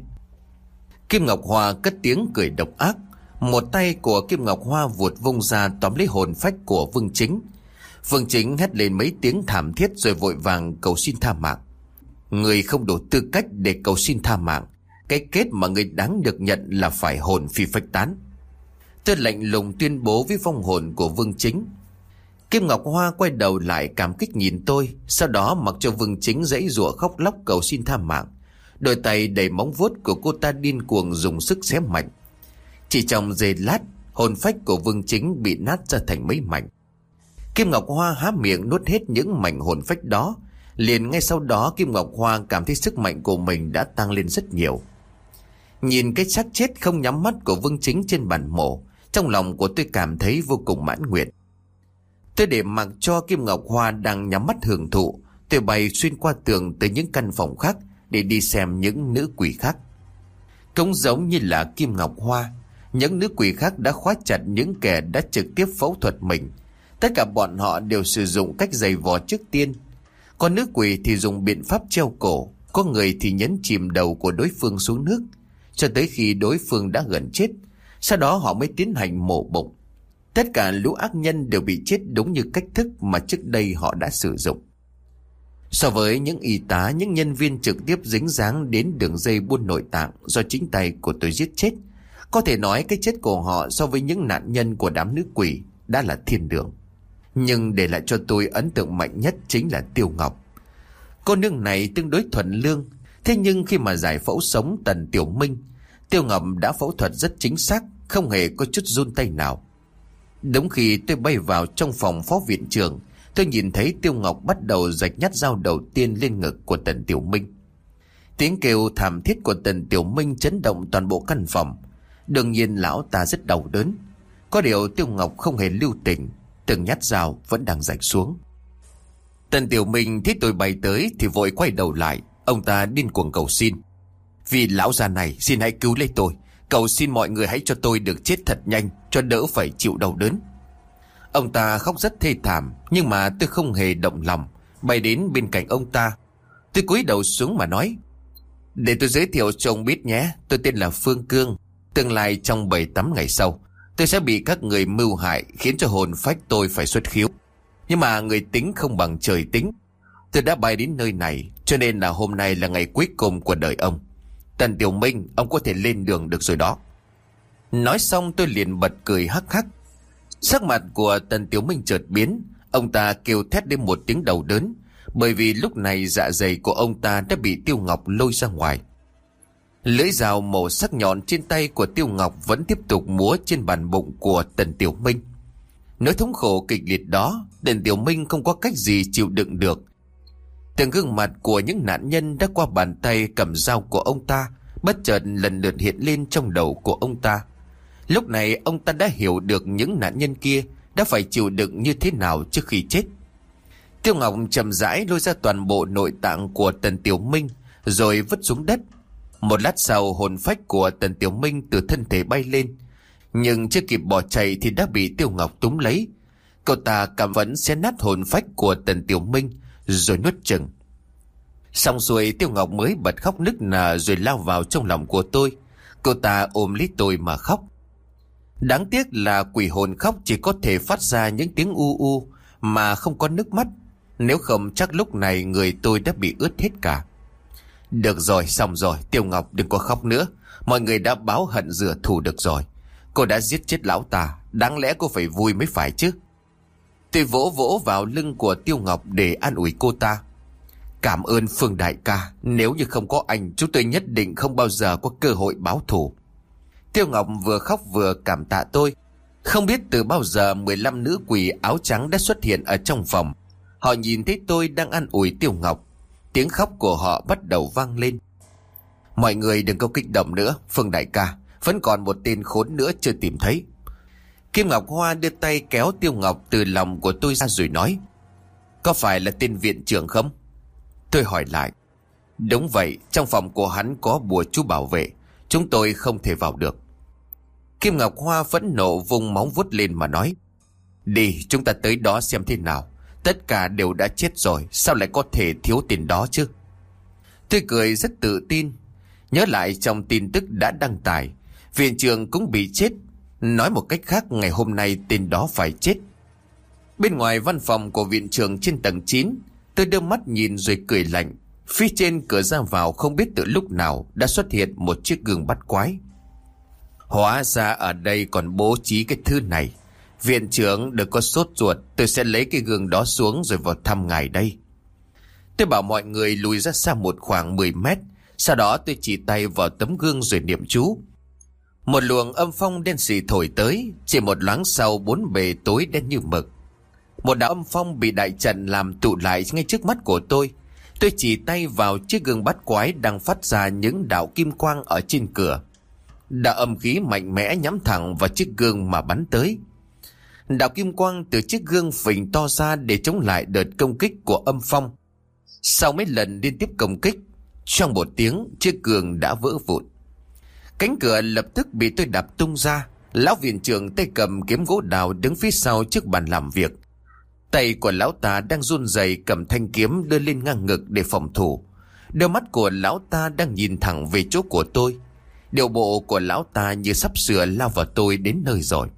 Speaker 1: Kim Ngọc Hoa cất tiếng cười độc ác. Một tay của Kim Ngọc Hoa vụt vung ra tóm lấy hồn phách của Vương Chính. Vương Chính hét lên mấy tiếng thảm thiết rồi vội vàng cầu xin tha mạng. Người không đủ tư cách để cầu xin tha mạng. Cái kết mà người đáng được nhận là phải hồn phi phách tán. Tôi lạnh lùng tuyên bố với vong hồn của Vương Chính. Kim Ngọc Hoa quay đầu lại cảm kích nhìn tôi. Sau đó mặc cho Vương Chính giãy giụa khóc lóc cầu xin tha mạng. Đôi tay đầy móng vuốt của cô ta điên cuồng dùng sức xé mạnh. Chỉ trong giây lát, hồn phách của Vương Chính bị nát ra thành mấy mảnh. Kim Ngọc Hoa há miệng nuốt hết những mảnh hồn phách đó. Liền ngay sau đó Kim Ngọc Hoa cảm thấy sức mạnh của mình đã tăng lên rất nhiều. Nhìn cái xác chết không nhắm mắt của Vương Chính trên bàn mổ, trong lòng của tôi cảm thấy vô cùng mãn nguyện. Tôi để mặc cho Kim Ngọc Hoa đang nhắm mắt hưởng thụ. Tôi bay xuyên qua tường tới những căn phòng khác để đi xem những nữ quỷ khác. Cũng giống như là Kim Ngọc Hoa, những nữ quỷ khác đã khóa chặt những kẻ đã trực tiếp phẫu thuật mình. Tất cả bọn họ đều sử dụng cách giày vò trước tiên. Còn nữ quỷ thì dùng biện pháp treo cổ. Có người thì nhấn chìm đầu của đối phương xuống nước cho tới khi đối phương đã gần chết. Sau đó họ mới tiến hành mổ bụng. Tất cả lũ ác nhân đều bị chết đúng như cách thức mà trước đây họ đã sử dụng. So với những y tá, những nhân viên trực tiếp dính dáng đến đường dây buôn nội tạng do chính tay của tôi giết chết, có thể nói cái chết của họ so với những nạn nhân của đám nữ quỷ đã là thiên đường. Nhưng để lại cho tôi ấn tượng mạnh nhất chính là Tiêu Ngọc. Cô nương này tương đối thuần lương, thế nhưng khi mà giải phẫu sống Tần Tiểu Minh, Tiêu Ngọc đã phẫu thuật rất chính xác, không hề có chút run tay nào. Đúng khi tôi bay vào trong phòng phó viện trưởng, tôi nhìn thấy Tiêu Ngọc bắt đầu rạch nhát dao đầu tiên lên ngực của Tần Tiểu Minh. Tiếng kêu thảm thiết của Tần Tiểu Minh chấn động toàn bộ căn phòng. Đương nhiên lão ta rất đau đớn. Có điều Tiêu Ngọc không hề lưu tình, từng nhát dao vẫn đang rạch xuống. Tần Tiểu Minh thấy tôi bay tới thì vội quay đầu lại. Ông ta điên cuồng cầu xin: "Vì lão già này, xin hãy cứu lấy tôi. Cầu xin mọi người hãy cho tôi được chết thật nhanh, cho đỡ phải chịu đau đớn." Ông ta khóc rất thê thảm, nhưng mà tôi không hề động lòng, bay đến bên cạnh ông ta. Tôi cúi đầu xuống mà nói: "Để tôi giới thiệu cho ông biết nhé, tôi tên là Phương Cương. Tương lai trong 7-8 ngày sau, tôi sẽ bị các người mưu hại, khiến cho hồn phách tôi phải xuất khiếu. Nhưng mà người tính không bằng trời tính. Tôi đã bay đến nơi này, cho nên là hôm nay là ngày cuối cùng của đời ông. Tần Tiểu Minh, ông có thể lên đường được rồi đó." Nói xong tôi liền bật cười hắc hắc. Sắc mặt của Tần Tiểu Minh chợt biến. Ông ta kêu thét đến một tiếng đau đớn, bởi vì lúc này dạ dày của ông ta đã bị Tiêu Ngọc lôi ra ngoài. Lưỡi dao màu sắc nhọn trên tay của Tiêu Ngọc vẫn tiếp tục múa trên bàn bụng của Tần Tiểu Minh. Nỗi thống khổ kịch liệt đó, Tần Tiểu Minh không có cách gì chịu đựng được. Từng gương mặt của những nạn nhân đã qua bàn tay cầm dao của ông ta bất chợt lần lượt hiện lên trong đầu của ông ta. Lúc này ông ta đã hiểu được những nạn nhân kia đã phải chịu đựng như thế nào trước khi chết. Tiêu Ngọc chậm rãi lôi ra toàn bộ nội tạng của Tần Tiểu Minh rồi vứt xuống đất. Một lát sau, hồn phách của Tần Tiểu Minh từ thân thể bay lên, nhưng chưa kịp bỏ chạy thì đã bị Tiêu Ngọc túm lấy. Cậu ta cảm vẫn xé nát hồn phách của Tần Tiểu Minh rồi nuốt chửng. Xong xuôi, Tiêu Ngọc mới bật khóc nức nở rồi lao vào trong lòng của tôi. Cậu ta ôm lấy tôi mà khóc. Đáng tiếc là quỷ hồn khóc chỉ có thể phát ra những tiếng u u mà không có nước mắt. Nếu không chắc lúc này người tôi đã bị ướt hết cả. Được rồi, xong rồi, Tiêu Ngọc đừng có khóc nữa. Mọi người đã báo hận rửa thù được rồi. Cô đã giết chết lão ta, đáng lẽ cô phải vui mới phải chứ. Tôi vỗ vỗ vào lưng của Tiêu Ngọc để an ủi cô ta. Cảm ơn Phương đại ca, nếu như không có anh, chúng tôi nhất định không bao giờ có cơ hội báo thù. Tiêu Ngọc vừa khóc vừa cảm tạ tôi. Không biết từ bao giờ 15 nữ quỷ áo trắng đã xuất hiện ở trong phòng. Họ nhìn thấy tôi đang an ủi Tiêu Ngọc. Tiếng khóc của họ bắt đầu vang lên. Mọi người đừng có kích động nữa, Phương đại ca, vẫn còn một tên khốn nữa chưa tìm thấy. Kim Ngọc Hoa đưa tay kéo Tiêu Ngọc từ lòng của tôi ra rồi nói: Có phải là tên viện trưởng không? Tôi hỏi lại. Đúng vậy, trong phòng của hắn có bùa chú bảo vệ, chúng tôi không thể vào được. Kim Ngọc Hoa phẫn nộ vùng móng vuốt lên mà nói: Đi, chúng ta tới đó xem thế nào. Tất cả đều đã chết rồi, sao lại có thể thiếu tiền đó chứ? Tôi cười rất tự tin. Nhớ lại trong tin tức đã đăng tải, viện trưởng cũng bị chết. Nói một cách khác, ngày hôm nay tên đó phải chết. Bên ngoài văn phòng của viện trưởng trên tầng 9, tôi đưa mắt nhìn rồi cười lạnh. Phía trên cửa ra vào không biết từ lúc nào đã xuất hiện một chiếc gương bắt quái. Hóa ra ở đây còn bố trí cái thứ này. Viện trưởng đừng có sốt ruột, tôi sẽ lấy cái gương đó xuống rồi vào thăm ngài đây. Tôi bảo mọi người lùi ra xa một khoảng 10 mét. Sau đó tôi chỉ tay vào tấm gương rồi niệm chú. Một luồng âm phong đen sì thổi tới. Chỉ một loáng sau, bốn bề tối đen như mực. Một đạo âm phong bị đại trận làm tụ lại ngay trước mắt của tôi. Tôi chỉ tay vào chiếc gương bắt quái đang phát ra những đạo kim quang ở trên cửa. Đạo âm khí mạnh mẽ nhắm thẳng vào chiếc gương mà bắn tới. Đạo kim quang từ chiếc gương phình to ra để chống lại đợt công kích của âm phong. Sau mấy lần liên tiếp công kích, trong một tiếng chiếc gương đã vỡ vụn. Cánh cửa lập tức bị tôi đạp tung ra. Lão viện trưởng tay cầm kiếm gỗ đào đứng phía sau trước bàn làm việc. Tay của lão ta đang run rẩy cầm thanh kiếm đưa lên ngang ngực để phòng thủ. Đôi mắt của lão ta đang nhìn thẳng về chỗ của tôi. Điệu bộ của lão ta như sắp sửa lao vào tôi đến nơi rồi.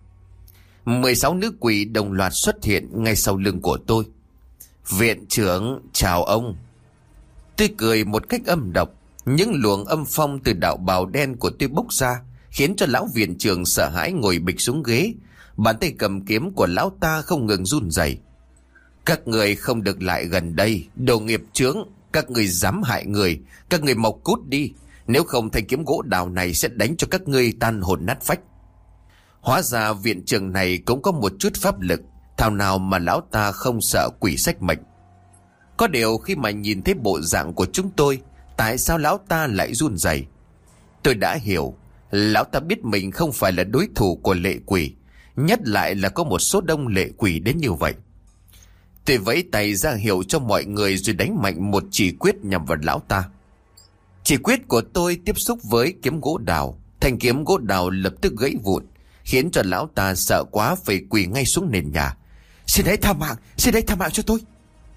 Speaker 1: 16 nữ quỷ đồng loạt xuất hiện ngay sau lưng của tôi. Viện trưởng, chào ông. Tôi cười một cách âm độc. Những luồng âm phong từ đạo bào đen của tôi bốc ra, khiến cho lão viện trưởng sợ hãi ngồi bịch xuống ghế. Bàn tay cầm kiếm của lão ta không ngừng run rẩy. Các người không được lại gần đây, đồ nghiệp chướng. Các người dám hại người, các người mau cút đi. Nếu không, thanh kiếm gỗ đào này sẽ đánh cho các ngươi tan hồn nát phách. Hóa ra viện trưởng này cũng có một chút pháp lực, thảo nào mà lão ta không sợ quỷ sách mệnh. Có điều khi mà nhìn thấy bộ dạng của chúng tôi, tại sao lão ta lại run rẩy? Tôi đã hiểu, lão ta biết mình không phải là đối thủ của lệ quỷ, nhất lại là có một số đông lệ quỷ đến như vậy. Tôi vẫy tay ra hiệu cho mọi người rồi đánh mạnh một chỉ quyết nhằm vào lão ta. Chỉ quyết của tôi tiếp xúc với kiếm gỗ đào, thanh kiếm gỗ đào lập tức gãy vụn, khiến cho lão ta sợ quá phải quỳ ngay xuống nền nhà. Xin hãy tha mạng cho tôi.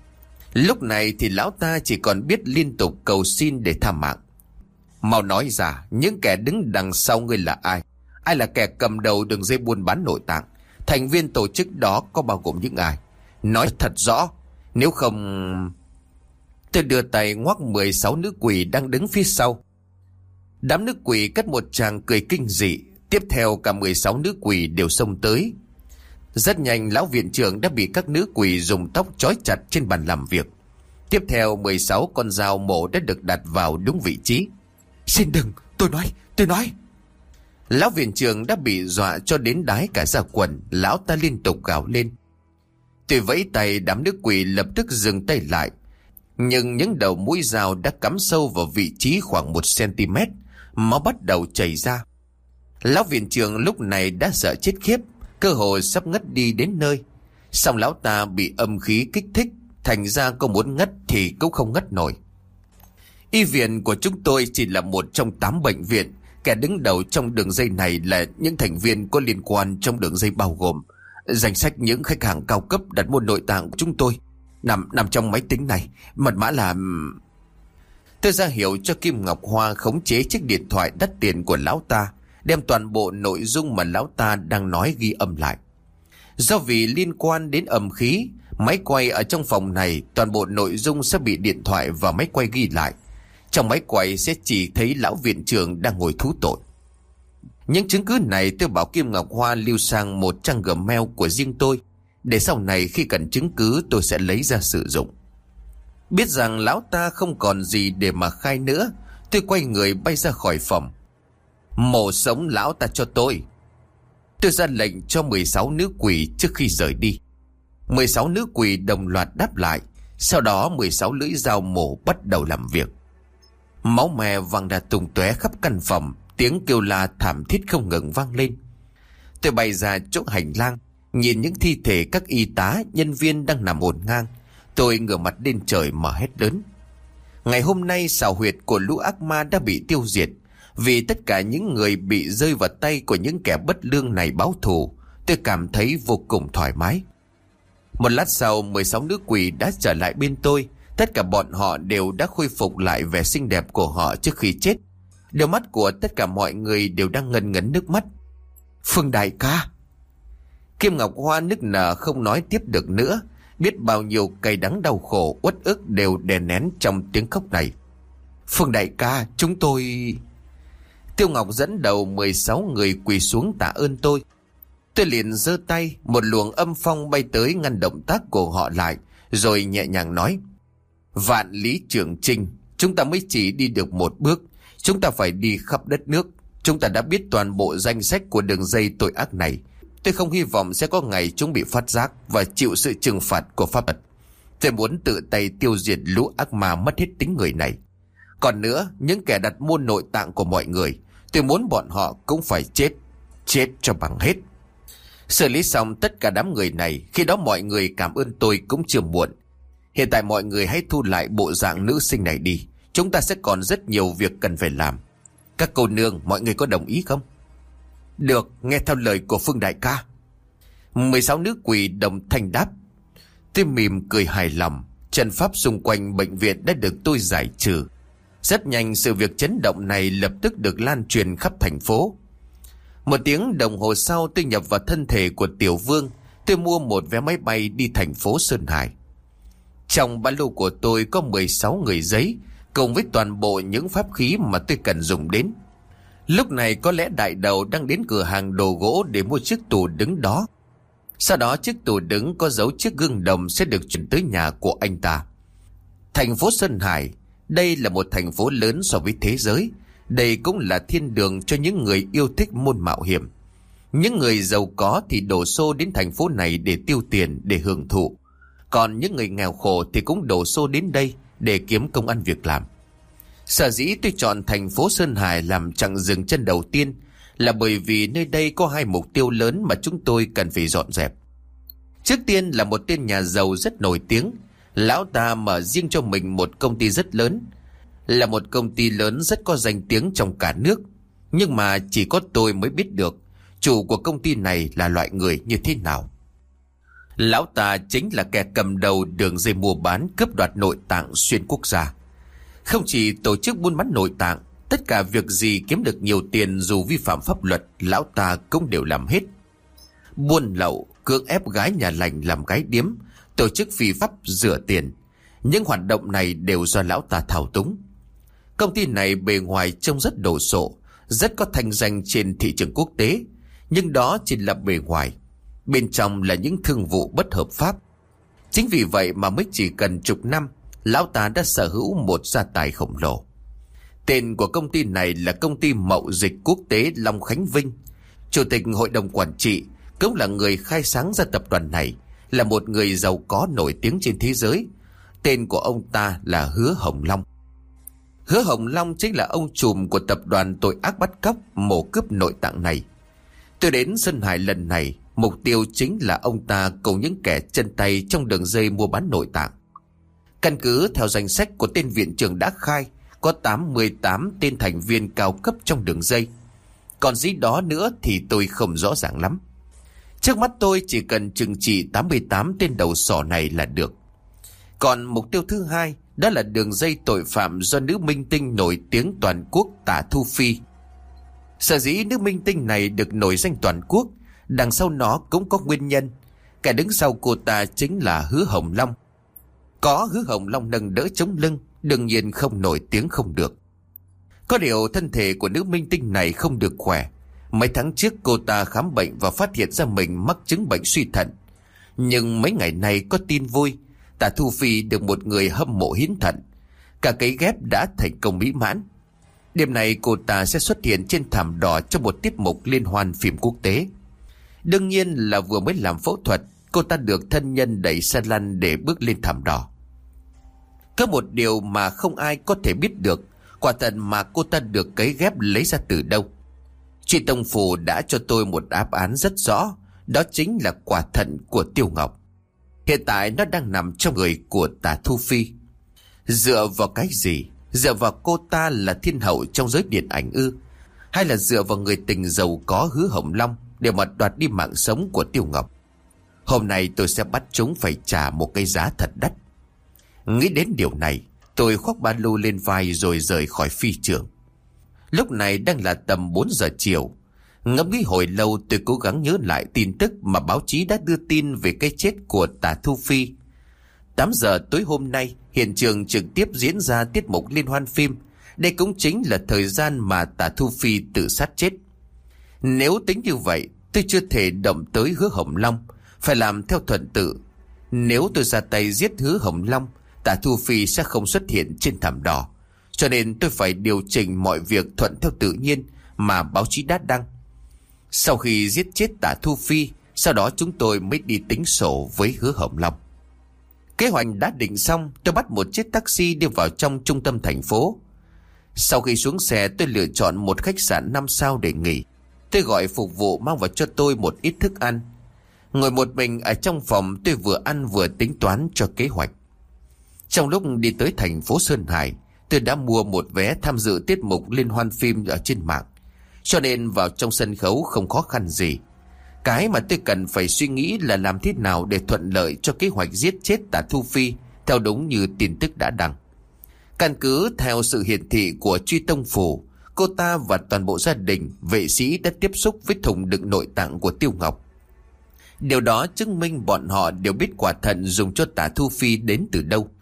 Speaker 1: Lúc này thì lão ta chỉ còn biết liên tục cầu xin để tha mạng. Mau nói ra, những kẻ đứng đằng sau ngươi là ai? Ai là kẻ cầm đầu đường dây buôn bán nội tạng? Thành viên tổ chức đó có bao gồm những ai? Nói thật rõ, nếu không... Tôi đưa tay ngoắc 16 nữ quỷ đang đứng phía sau. Đám nữ quỷ cất một tràng cười kinh dị. Tiếp theo cả 16 nữ quỷ đều xông tới. Rất nhanh lão viện trưởng đã bị các nữ quỷ dùng tóc trói chặt trên bàn làm việc. Tiếp theo 16 con dao mổ đã được đặt vào đúng vị trí. Xin đừng, tôi nói. Lão viện trưởng đã bị dọa cho đến đái cả da quần. Lão ta liên tục gào lên. Tôi vẫy tay, đám nữ quỷ lập tức dừng tay lại. Nhưng những đầu mũi dao đã cắm sâu vào vị trí khoảng 1 cm. Máu bắt đầu chảy ra. Lão viện trưởng lúc này đã sợ chết khiếp, cơ hồ sắp ngất đi đến nơi. Xong lão ta bị âm khí kích thích, thành ra có muốn ngất thì cũng không ngất nổi. Y viện của chúng tôi chỉ là một trong 8 bệnh viện. Kẻ đứng đầu trong đường dây này là những thành viên có liên quan trong đường dây, bao gồm danh sách những khách hàng cao cấp đặt mua nội tạng của chúng tôi nằm trong máy tính này. Mật mã là... Tôi ra hiệu cho Kim Ngọc Hoa khống chế chiếc điện thoại đắt tiền của lão ta, đem toàn bộ nội dung mà lão ta đang nói ghi âm lại. Do vì liên quan đến âm khí, máy quay ở trong phòng này, toàn bộ nội dung sẽ bị điện thoại và máy quay ghi lại. Trong máy quay sẽ chỉ thấy lão viện trưởng đang ngồi thú tội. Những chứng cứ này tôi bảo Kim Ngọc Hoa lưu sang một trang Gmail của riêng tôi, để sau này khi cần chứng cứ tôi sẽ lấy ra sử dụng. Biết rằng lão ta không còn gì để mà khai nữa, tôi quay người bay ra khỏi phòng. Mổ sống lão ta cho tôi. Tôi ra lệnh cho 16 nữ quỷ trước khi rời đi. 16 nữ quỷ đồng loạt đáp lại. Sau đó 16 lưỡi dao mổ bắt đầu làm việc. Máu me văng ra tung tóe khắp căn phòng, tiếng kêu la thảm thiết không ngừng vang lên. Tôi bay ra chỗ hành lang, nhìn những thi thể các y tá, nhân viên đang nằm ngổn ngang. Tôi ngửa mặt lên trời mà hét lớn. Ngày hôm nay xào huyệt của lũ ác ma đã bị tiêu diệt. Vì tất cả những người bị rơi vào tay của những kẻ bất lương này báo thù, tôi cảm thấy vô cùng thoải mái. Một lát sau 16 nữ quỷ đã trở lại bên tôi. Tất cả bọn họ đều đã khôi phục lại vẻ xinh đẹp của họ trước khi chết. Đôi mắt của tất cả mọi người đều đang ngấn ngấn nước mắt. Phương đại ca. Kim Ngọc Hoa nức nở không nói tiếp được nữa. Biết bao nhiêu cay đắng đau khổ uất ức đều đè nén trong tiếng khóc này. Phương đại ca, chúng tôi... Tiêu Ngọc dẫn đầu 16 người quỳ xuống tạ ơn tôi. Tôi liền giơ tay, một luồng âm phong bay tới ngăn động tác của họ lại, rồi nhẹ nhàng nói. Vạn lý trường chinh, chúng ta mới chỉ đi được một bước, chúng ta phải đi khắp đất nước. Chúng ta đã biết toàn bộ danh sách của đường dây tội ác này. Tôi không hy vọng sẽ có ngày chúng bị phát giác và chịu sự trừng phạt của pháp luật. Tôi muốn tự tay tiêu diệt lũ ác ma mất hết tính người này. Còn nữa, những kẻ đặt mua nội tạng của mọi người, tôi muốn bọn họ cũng phải chết cho bằng hết. Xử lý xong tất cả đám người này, khi đó mọi người cảm ơn tôi cũng chưa muộn. Hiện tại mọi người hãy thu lại bộ dạng nữ sinh này đi. Chúng ta sẽ còn rất nhiều việc cần phải làm. Các cô nương, mọi người có đồng ý không? Được, nghe theo lời của Phương đại ca. 16 nữ quỷ đồng thanh đáp. Tôi mỉm cười hài lòng. Trận pháp xung quanh bệnh viện đã được tôi giải trừ. Rất nhanh sự việc chấn động này lập tức được lan truyền khắp thành phố. 1 tiếng đồng hồ sau tôi nhập vào thân thể của Tiểu Vương. Tôi mua một vé máy bay đi thành phố Sơn Hải. Trong ba lô của tôi có 16 người giấy cùng với toàn bộ những pháp khí mà tôi cần dùng đến. Lúc này có lẽ đại đầu đang đến cửa hàng đồ gỗ để mua chiếc tủ đứng đó. Sau đó chiếc tủ đứng có dấu chiếc gương đồng sẽ được chuyển tới nhà của anh ta. Thành phố Sơn Hải, đây là một thành phố lớn so với thế giới. Đây cũng là thiên đường cho những người yêu thích môn mạo hiểm. Những người giàu có thì đổ xô đến thành phố này để tiêu tiền, để hưởng thụ. Còn những người nghèo khổ thì cũng đổ xô đến đây để kiếm công ăn việc làm. Sở dĩ tôi chọn thành phố Sơn Hải làm chặng dừng chân đầu tiên là bởi vì nơi đây có hai mục tiêu lớn mà chúng tôi cần phải dọn dẹp. Trước tiên là một tên nhà giàu rất nổi tiếng. Lão ta mở riêng cho mình một công ty rất lớn. Là một công ty lớn rất có danh tiếng trong cả nước. Nhưng mà chỉ có tôi mới biết được chủ của công ty này là loại người như thế nào. Lão ta chính là kẻ cầm đầu đường dây mua bán cướp đoạt nội tạng xuyên quốc gia. Không chỉ tổ chức buôn bán nội tạng, tất cả việc gì kiếm được nhiều tiền dù vi phạm pháp luật, lão ta cũng đều làm hết. Buôn lậu, cưỡng ép gái nhà lành làm gái điếm, tổ chức phi pháp rửa tiền. Những hoạt động này đều do lão ta thao túng. Công ty này bề ngoài trông rất đồ sộ, rất có thanh danh trên thị trường quốc tế, nhưng đó chỉ là bề ngoài. Bên trong là những thương vụ bất hợp pháp. Chính vì vậy mà mới chỉ cần chục năm, lão ta đã sở hữu một gia tài khổng lồ. Tên của công ty này là Công ty Mậu Dịch Quốc tế Long Khánh Vinh. Chủ tịch hội đồng quản trị cũng là người khai sáng ra tập đoàn này, là một người giàu có nổi tiếng trên thế giới. Tên của ông ta là Hứa Hồng Long. Hứa Hồng Long chính là ông trùm của tập đoàn tội ác bắt cóc, mổ cướp nội tạng này. Tôi đến Sơn Hải lần này, mục tiêu chính là ông ta cùng những kẻ chân tay trong đường dây mua bán nội tạng. Căn cứ theo danh sách của tên viện trưởng đã khai, có 88 tên thành viên cao cấp trong đường dây. Còn gì đó nữa thì tôi không rõ ràng lắm. Trước mắt tôi chỉ cần trừng trị 88 tên đầu sỏ này là được. Còn mục tiêu thứ hai, đó là đường dây tội phạm do nữ minh tinh nổi tiếng toàn quốc Tạ Thu Phi. Sở dĩ nữ minh tinh này được nổi danh toàn quốc, đằng sau nó cũng có nguyên nhân. Kẻ đứng sau cô ta chính là Hứa Hồng Long. Có Hứa Hồng Long nâng đỡ chống lưng, đương nhiên không nổi tiếng không được. Có điều thân thể của nữ minh tinh này không được khỏe. Mấy tháng trước cô ta khám bệnh và phát hiện ra mình mắc chứng bệnh suy thận. Nhưng mấy ngày nay có tin vui, Tạ Thu Phi được một người hâm mộ hiến thận. Cả cấy ghép đã thành công mỹ mãn. Đêm này cô ta sẽ xuất hiện trên thảm đỏ trong một tiết mục liên hoan phim quốc tế. Đương nhiên là vừa mới làm phẫu thuật, cô ta được thân nhân đẩy xe lăn để bước lên thảm đỏ. Có một điều mà không ai có thể biết được, quả thận mà cô ta được cấy ghép lấy ra từ đâu. Truy Tông Phủ đã cho tôi một đáp án rất rõ, đó chính là quả thận của Tiêu Ngọc. Hiện tại nó đang nằm trong người của Tạ Thu Phi. Dựa vào cái gì? Dựa vào cô ta là thiên hậu trong giới điện ảnh ư? Hay là dựa vào người tình giàu có Hứa Hồng Long để mà đoạt đi mạng sống của Tiêu Ngọc? Hôm nay tôi sẽ bắt chúng phải trả một cái giá thật đắt. Nghĩ đến điều này, tôi khoác ba lô lên vai rồi rời khỏi phi trường. Lúc này đang là tầm 4 giờ chiều. Ngẫm nghĩ hồi lâu, tôi cố gắng nhớ lại tin tức mà báo chí đã đưa tin về cái chết của Tạ Thu Phi. 8 giờ tối hôm nay, hiện trường trực tiếp diễn ra tiết mục liên hoan phim. Đây cũng chính là thời gian mà Tạ Thu Phi tự sát chết. Nếu tính như vậy, tôi chưa thể động tới Hứa Hồng Long, phải làm theo thuận tự. Nếu tôi ra tay giết Hứa Hồng Long, Tạ Thu Phi sẽ không xuất hiện trên thảm đỏ. Cho nên tôi phải điều chỉnh mọi việc thuận theo tự nhiên mà báo chí đã đăng. Sau khi giết chết Tạ Thu Phi, sau đó chúng tôi mới đi tính sổ với Hứa Hồng Long. Kế hoạch đã định xong, tôi bắt một chiếc taxi đi vào trong trung tâm thành phố. Sau khi xuống xe, tôi lựa chọn một khách sạn 5 sao để nghỉ. Tôi gọi phục vụ mang vào cho tôi một ít thức ăn. Ngồi một mình ở trong phòng, tôi vừa ăn vừa tính toán cho kế hoạch. Trong lúc đi tới thành phố Sơn Hải, tôi đã mua một vé tham dự tiết mục liên hoan phim ở trên mạng, cho nên vào trong sân khấu không khó khăn gì. Cái mà tôi cần phải suy nghĩ là làm thế nào để thuận lợi cho kế hoạch giết chết Tạ Thu Phi theo đúng như tin tức đã đăng. Căn cứ theo sự hiển thị của Truy Tông Phủ, cô ta và toàn bộ gia đình vệ sĩ đã tiếp xúc với thùng đựng nội tạng của Tiêu Ngọc. Điều đó chứng minh bọn họ đều biết quả thận dùng cho Tạ Thu Phi đến từ đâu.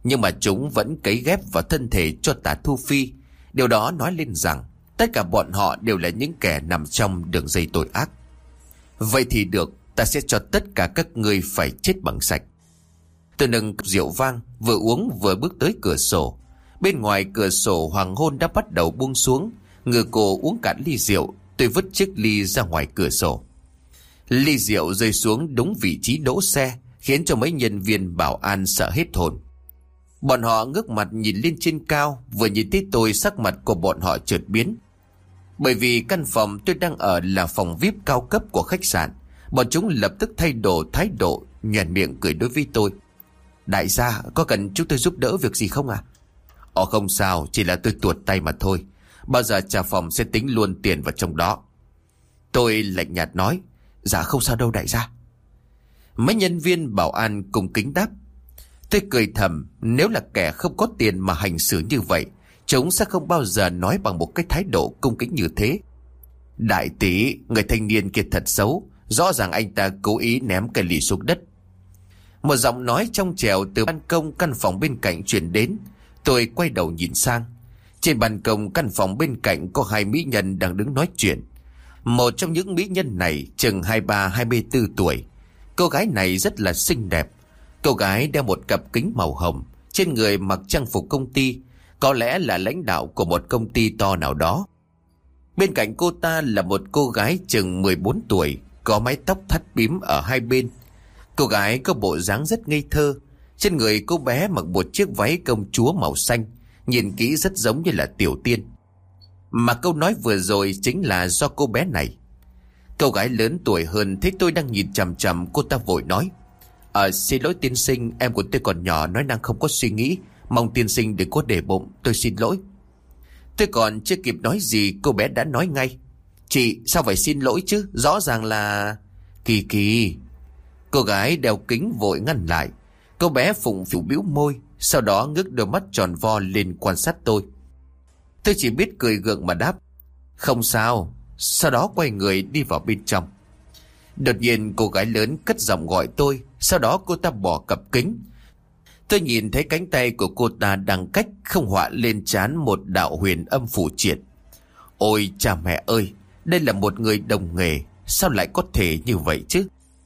Speaker 1: Nhưng mà chúng vẫn cấy ghép vào thân thể cho Tả Thu Phi. Điều đó nói lên rằng tất cả bọn họ đều là những kẻ nằm trong đường dây tội ác. Vậy thì được, ta sẽ cho tất cả các ngươi phải chết bằng sạch. Tôi nâng rượu vang, vừa uống vừa bước tới cửa sổ. Bên ngoài cửa sổ hoàng hôn đã bắt đầu buông xuống. Ngửa cổ uống cạn ly rượu. Tôi vứt chiếc ly ra ngoài cửa sổ. Ly rượu rơi xuống đúng vị trí đỗ xe, khiến cho mấy nhân viên bảo an sợ hết hồn. Bọn họ ngước mặt nhìn lên trên cao. Vừa nhìn thấy tôi, sắc mặt của bọn họ chợt biến. Bởi vì căn phòng tôi đang ở là phòng VIP cao cấp của khách sạn. Bọn chúng lập tức thay đổi thái độ, nhoẻn miệng cười đối với tôi. Đại gia, có cần chúng tôi giúp đỡ việc gì không à? Không sao, chỉ là tôi tuột tay mà thôi. Bao giờ trả phòng sẽ tính luôn tiền vào trong đó. Tôi lạnh nhạt nói. Dạ không sao đâu đại gia. Mấy nhân viên bảo an cùng kính đáp. Tôi cười thầm, nếu là kẻ không có tiền mà hành xử như vậy, chúng sẽ không bao giờ nói bằng một cái thái độ cung kính như thế. Đại tỷ, người thanh niên kia thật xấu. Rõ ràng anh ta cố ý ném cái ly xuống đất. Một giọng nói trong trẻo từ ban công căn phòng bên cạnh truyền đến. Tôi quay đầu nhìn sang. Trên ban công căn phòng bên cạnh có hai mỹ nhân đang đứng nói chuyện. Một trong những mỹ nhân này chừng 23-24 tuổi. Cô gái này rất là xinh đẹp. Cô gái đeo một cặp kính màu hồng, trên người mặc trang phục công ty, có lẽ là lãnh đạo của một công ty to nào đó. Bên cạnh cô ta là một cô gái chừng 14 tuổi, có mái tóc thắt bím ở hai bên. Cô gái có bộ dáng rất ngây thơ. Trên người cô bé mặc một chiếc váy công chúa màu xanh, nhìn kỹ rất giống như là tiểu tiên. Mà câu nói vừa rồi chính là do cô bé này. Cô gái lớn tuổi hơn thấy tôi đang nhìn chằm chằm, cô ta vội nói. Xin lỗi tiên sinh, em của tôi còn nhỏ, nói năng không có suy nghĩ, mong tiên sinh đừng có để bụng, tôi xin lỗi. Tôi còn chưa kịp nói gì, cô bé đã nói ngay. Chị, sao phải xin lỗi chứ, rõ ràng là... Kỳ kỳ. Cô gái đeo kính vội ngăn lại. Cô bé phụng phịu bĩu môi, sau đó ngước đôi mắt tròn vo lên quan sát tôi. Tôi chỉ biết cười gượng mà đáp. Không sao. Sau đó quay người đi vào bên trong. Đột nhiên cô gái lớn cất giọng gọi tôi. Sau đó cô ta bỏ cặp kính. Tôi nhìn thấy cánh tay của cô ta đang cách không họa lên trán một đạo huyền âm phủ triện. Ôi cha mẹ ơi, đây là một người đồng nghề, sao lại có thể như vậy chứ?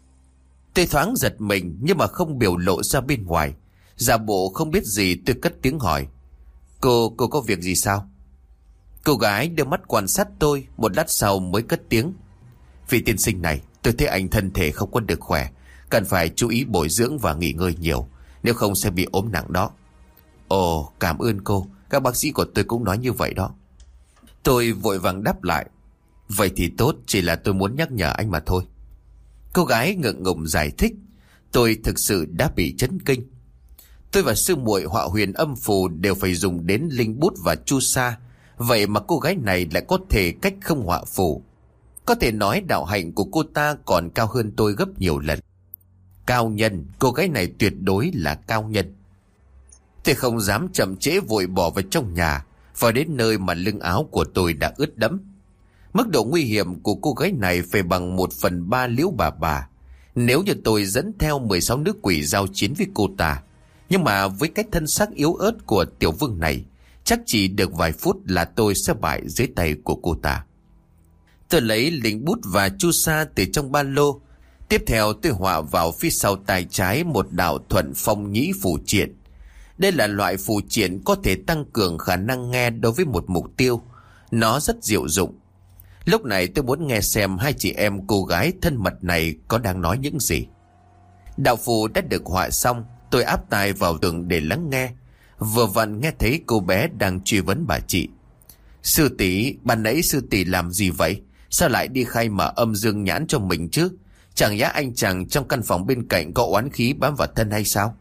Speaker 1: Tôi thoáng giật mình nhưng mà không biểu lộ ra bên ngoài. Giả bộ không biết gì, tôi cất tiếng hỏi. Cô có việc gì sao? Cô gái đưa mắt quan sát tôi, một lát sau mới cất tiếng. Vị tiên sinh này, tôi thấy anh thân thể không có được khỏe, cần phải chú ý bồi dưỡng và nghỉ ngơi nhiều, nếu không sẽ bị ốm nặng đó. Ồ, cảm ơn cô, các bác sĩ của tôi cũng nói như vậy đó. Tôi vội vàng đáp lại. Vậy thì tốt, chỉ là tôi muốn nhắc nhở anh mà thôi. Cô gái ngượng ngùng giải thích. Tôi thực sự đã bị chấn kinh. Tôi và sư muội họa huyền âm phù đều phải dùng đến linh bút và chu sa. Vậy mà cô gái này lại có thể cách không họa phù. Có thể nói đạo hạnh của cô ta còn cao hơn tôi gấp nhiều lần. Cao nhân, cô gái này tuyệt đối là cao nhân. Tôi không dám chậm trễ, vội bỏ vào trong nhà. Vào đến nơi mà lưng áo của tôi đã ướt đẫm. Mức độ nguy hiểm của cô gái này phải bằng 1/3 Liễu bà. Nếu như tôi dẫn theo 16 nữ quỷ giao chiến với cô ta, nhưng mà với cái thân xác yếu ớt của tiểu vương này, chắc chỉ được vài phút là tôi sẽ bại dưới tay của cô ta. Tôi lấy linh bút và chu sa từ trong ba lô. Tiếp theo tôi họa vào phía sau tay trái một đạo thuận phong nhĩ phù triện. Đây là loại phù triện có thể tăng cường khả năng nghe đối với một mục tiêu. Nó rất diệu dụng. Lúc này tôi muốn nghe xem hai chị em cô gái thân mật này có đang nói những gì. Đạo phù đã được họa xong, tôi áp tai vào tường để lắng nghe. Vừa vặn nghe thấy cô bé đang truy vấn bà chị. Sư tỷ, ban nãy sư tỷ làm gì vậy? Sao lại đi khai mở âm dương nhãn cho mình chứ? Chẳng nhẽ anh chàng trong căn phòng bên cạnh có oán khí bám vào thân hay sao?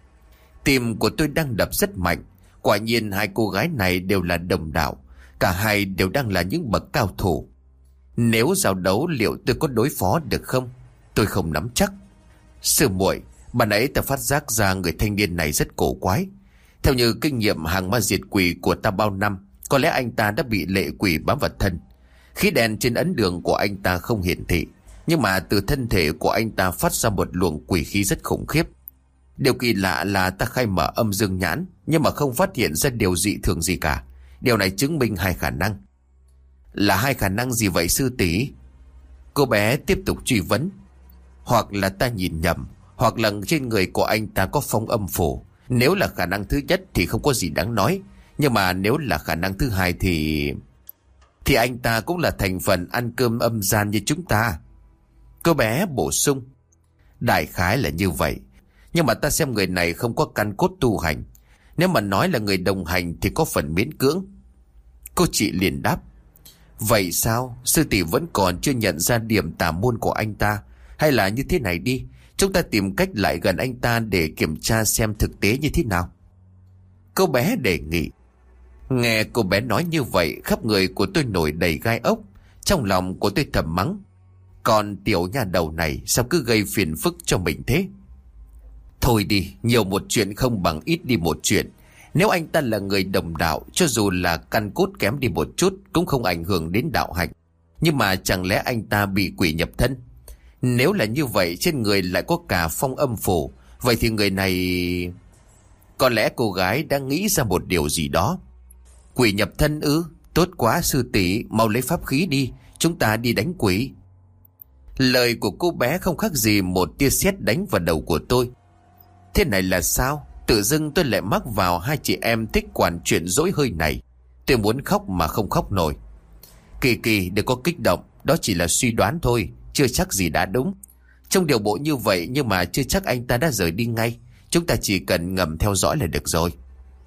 Speaker 1: Tim của tôi đang đập rất mạnh. Quả nhiên hai cô gái này đều là đồng đạo. Cả hai đều đang là những bậc cao thủ. Nếu giao đấu liệu tôi có đối phó được không? Tôi không nắm chắc. Sư muội, ban nãy ta phát giác ra người thanh niên này rất cổ quái. Theo như kinh nghiệm hàng ma diệt quỷ của ta bao năm, có lẽ anh ta đã bị lệ quỷ bám vào thân. Khí đen trên ấn đường của anh ta không hiển thị, nhưng mà từ thân thể của anh ta phát ra một luồng quỷ khí rất khủng khiếp. Điều kỳ lạ là ta khai mở âm dương nhãn, nhưng mà không phát hiện ra điều dị thường gì cả. Điều này chứng minh hai khả năng. Là hai khả năng gì vậy sư tỷ? Cô bé tiếp tục truy vấn. Hoặc là ta nhìn nhầm, hoặc là trên người của anh ta có phong âm phủ. Nếu là khả năng thứ nhất thì không có gì đáng nói. Nhưng mà nếu là khả năng thứ hai thì anh ta cũng là thành phần ăn cơm âm gian như chúng ta. Cô bé bổ sung. Đại khái là như vậy. Nhưng mà ta xem người này không có căn cốt tu hành. Nếu mà nói là người đồng hành thì có phần miễn cưỡng. Cô chị liền đáp. Vậy sao? Sư tỷ vẫn còn chưa nhận ra điểm tà môn của anh ta. Hay là như thế này đi, chúng ta tìm cách lại gần anh ta để kiểm tra xem thực tế như thế nào. Cô bé đề nghị. Nghe cô bé nói như vậy, khắp người của tôi nổi đầy gai ốc. Trong lòng của tôi thầm mắng. Còn tiểu nhà đầu này sao cứ gây phiền phức cho mình thế? Thôi đi, nhiều một chuyện không bằng ít đi một chuyện. Nếu anh ta là người đồng đạo, cho dù là căn cốt kém đi một chút cũng không ảnh hưởng đến đạo hạnh. Nhưng mà chẳng lẽ anh ta bị quỷ nhập thân? Nếu là như vậy, trên người lại có cả phong âm phủ, vậy thì người này... Có lẽ cô gái đang nghĩ ra một điều gì đó. Quỷ nhập thân ư? Tốt quá sư tỷ, mau lấy pháp khí đi, chúng ta đi đánh quỷ. Lời của cô bé không khác gì một tia sét đánh vào đầu của tôi. Thế này là sao? Tự dưng tôi lại mắc vào hai chị em thích quản chuyện dỗi hơi này. Tôi muốn khóc mà không khóc nổi. Kỳ Kỳ, đừng có kích động, đó chỉ là suy đoán thôi, chưa chắc gì đã đúng. Trong điều bộ như vậy nhưng mà chưa chắc anh ta đã rời đi ngay. Chúng ta chỉ cần ngầm theo dõi là được rồi.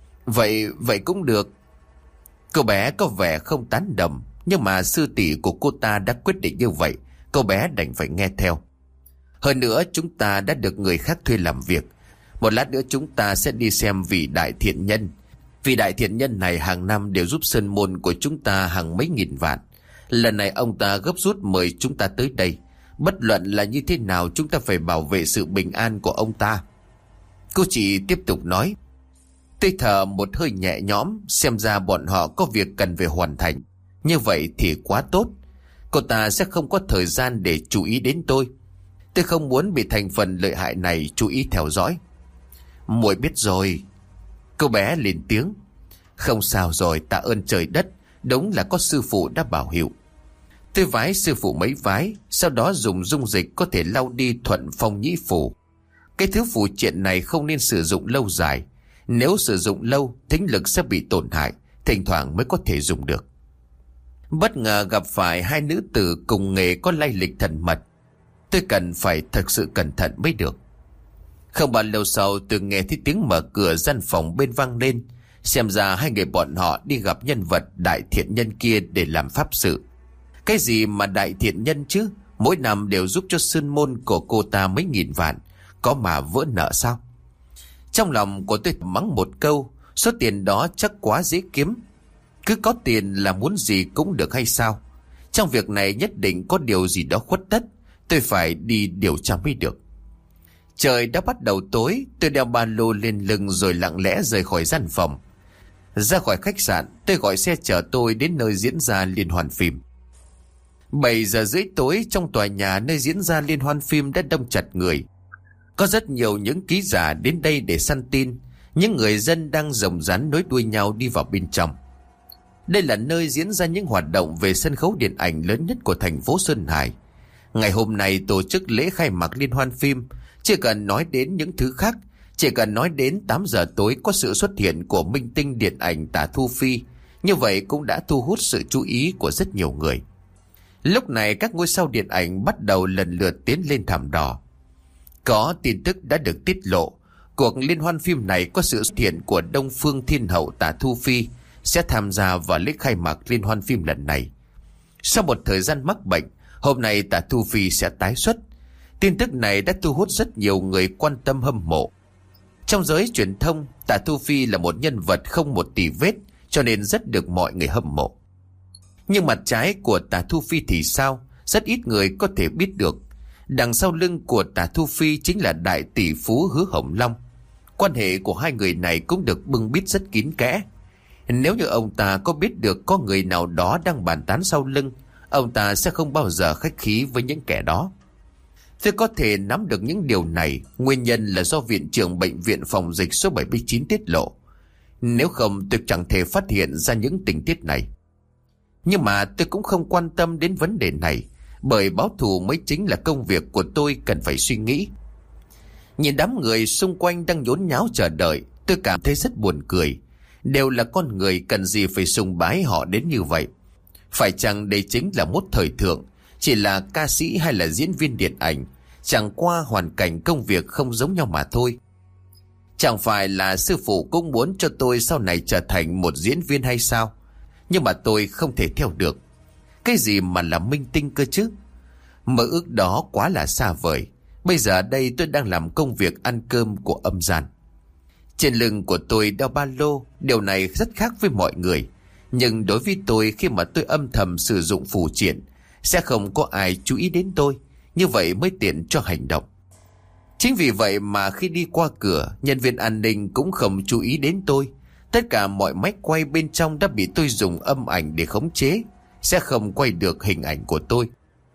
Speaker 1: Vậy cũng được. Cô bé có vẻ không tán đồng, nhưng mà sư tỷ của cô ta đã quyết định như vậy, cô bé đành phải nghe theo. Hơn nữa chúng ta đã được người khác thuê làm việc. Một lát nữa chúng ta sẽ đi xem vị đại thiện nhân. Vị đại thiện nhân này hàng năm đều giúp sơn môn của chúng ta hàng mấy nghìn vạn. Lần này ông ta gấp rút mời chúng ta tới đây. Bất luận là như thế nào chúng ta phải bảo vệ sự bình an của ông ta. Cô chị tiếp tục nói. Tôi thở một hơi nhẹ nhõm, xem ra bọn họ có việc cần phải hoàn thành. Như vậy thì quá tốt. Cô ta sẽ không có thời gian để chú ý đến tôi. Tôi không muốn bị thành phần lợi hại này chú ý theo dõi. Muội biết rồi. Cô bé lên tiếng. Không sao rồi, tạ ơn trời đất, đúng là có sư phụ đã bảo hiệu. Tôi vái sư phụ mấy vái, sau đó dùng dung dịch có thể lau đi thuận phong nhĩ phù. Cái thứ phù triện này không nên sử dụng lâu dài. Nếu sử dụng lâu, thính lực sẽ bị tổn hại, thỉnh thoảng mới có thể dùng được. Bất ngờ gặp phải hai nữ tử cùng nghề có lai lịch thần mật. Tôi cần phải thật sự cẩn thận mới được. Không bao lâu sau tôi nghe thấy tiếng mở cửa gian phòng bên vang lên. Xem ra hai người bọn họ đi gặp nhân vật đại thiện nhân kia để làm pháp sự. Cái gì mà đại thiện nhân chứ? Mỗi năm đều giúp cho sơn môn của cô ta mấy nghìn vạn. Có mà vỡ nợ sao? Trong lòng của tôi mắng một câu. Số tiền đó chắc quá dễ kiếm. Cứ có tiền là muốn gì cũng được hay sao? Trong việc này nhất định có điều gì đó khuất tất. Tôi phải đi điều tra mới được. Trời đã bắt đầu tối. Tôi đeo ba lô lên lưng rồi lặng lẽ rời khỏi gian phòng. Ra khỏi khách sạn, tôi gọi xe chở tôi đến nơi diễn ra liên hoan phim. 7 giờ rưỡi tối, trong tòa nhà nơi diễn ra liên hoan phim đã đông chặt người. Có rất nhiều những ký giả đến đây để săn tin. Những người dân đang rồng rắn nối đuôi nhau đi vào bên trong. Đây là nơi diễn ra những hoạt động về sân khấu điện ảnh lớn nhất của thành phố Sơn Hải. Ngày hôm nay tổ chức lễ khai mạc liên hoan phim. Chỉ cần nói đến những thứ khác, chỉ cần nói đến 8 giờ tối có sự xuất hiện của minh tinh điện ảnh Tả Thu Phi, như vậy cũng đã thu hút sự chú ý của rất nhiều người. Lúc này các ngôi sao điện ảnh bắt đầu lần lượt tiến lên thảm đỏ. Có tin tức đã được tiết lộ, cuộc liên hoan phim này có sự xuất hiện của Đông Phương Thiên Hậu Tả Thu Phi sẽ tham gia vào lễ khai mạc liên hoan phim lần này. Sau một thời gian mắc bệnh, hôm nay Tả Thu Phi sẽ tái xuất. Tin tức này đã thu hút rất nhiều người quan tâm hâm mộ. Trong giới truyền thông, Tả Thu Phi là một nhân vật không một tì vết, cho nên rất được mọi người hâm mộ. Nhưng mặt trái của Tả Thu Phi thì sao? Rất ít người có thể biết được. Đằng sau lưng của Tả Thu Phi chính là đại tỷ phú Hứa Hồng Long. Quan hệ của hai người này cũng được bưng bít rất kín kẽ. Nếu như ông ta có biết được có người nào đó đang bàn tán sau lưng, ông ta sẽ không bao giờ khách khí với những kẻ đó. Tôi có thể nắm được những điều này, nguyên nhân là do viện trưởng bệnh viện phòng dịch số 79 tiết lộ. Nếu không tôi chẳng thể phát hiện ra những tình tiết này. Nhưng mà tôi cũng không quan tâm đến vấn đề này, bởi báo thù mới chính là công việc của tôi cần phải suy nghĩ. Nhìn đám người xung quanh đang nhốn nháo chờ đợi, tôi cảm thấy rất buồn cười. Đều là con người, cần gì phải sùng bái họ đến như vậy. Phải chăng đây chính là mốt thời thượng, chỉ là ca sĩ hay là diễn viên điện ảnh, chẳng qua hoàn cảnh công việc không giống nhau mà thôi. Chẳng phải là sư phụ cũng muốn cho tôi sau này trở thành một diễn viên hay sao? Nhưng mà tôi không thể theo được. Cái gì mà là minh tinh cơ chứ? Mơ ước đó quá là xa vời. Bây giờ đây tôi đang làm công việc ăn cơm của âm gian. Trên lưng của tôi đeo ba lô. Điều này rất khác với mọi người. Nhưng đối với tôi, khi mà tôi âm thầm sử dụng phù triện, sẽ không có ai chú ý đến tôi. Như vậy mới tiện cho hành động. Chính vì vậy mà khi đi qua cửa, nhân viên an ninh cũng không chú ý đến tôi. Tất cả mọi máy quay bên trong đã bị tôi dùng âm ảnh để khống chế, sẽ không quay được hình ảnh của tôi.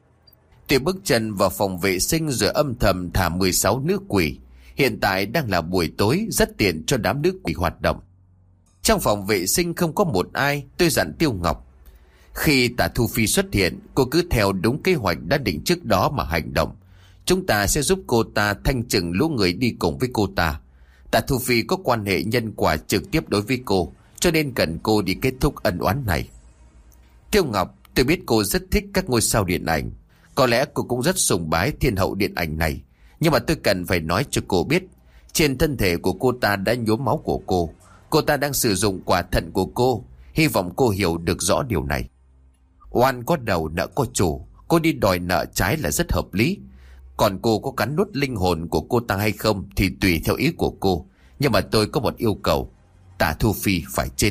Speaker 1: Tôi bước chân vào phòng vệ sinh rồi âm thầm thả 16 nữ quỷ. Hiện tại đang là buổi tối, rất tiện cho đám nữ quỷ hoạt động. Trong phòng vệ sinh không có một ai. Tôi dặn Tiêu Ngọc, khi Tạ Thu Phi xuất hiện, cô cứ theo đúng kế hoạch đã định trước đó mà hành động. Chúng ta sẽ giúp cô ta thanh trừng lũ người đi cùng với cô ta. Tạ Thu Phi có quan hệ nhân quả trực tiếp đối với cô, cho nên cần cô đi kết thúc ân oán này. Tiêu Ngọc, tôi biết cô rất thích các ngôi sao điện ảnh. Có lẽ cô cũng rất sùng bái thiên hậu điện ảnh này. Nhưng mà tôi cần phải nói cho cô biết, trên thân thể của cô ta đã nhuốm máu của cô. Cô ta đang sử dụng quả thận của cô. Hy vọng cô hiểu được rõ điều này. Oan có đầu nợ có chủ. Cô đi đòi nợ trái là rất hợp lý. Còn cô có cắn nuốt linh hồn của cô ta hay không thì tùy theo ý của cô. Nhưng mà tôi có một yêu cầu. Tạ Thu Phi phải chết.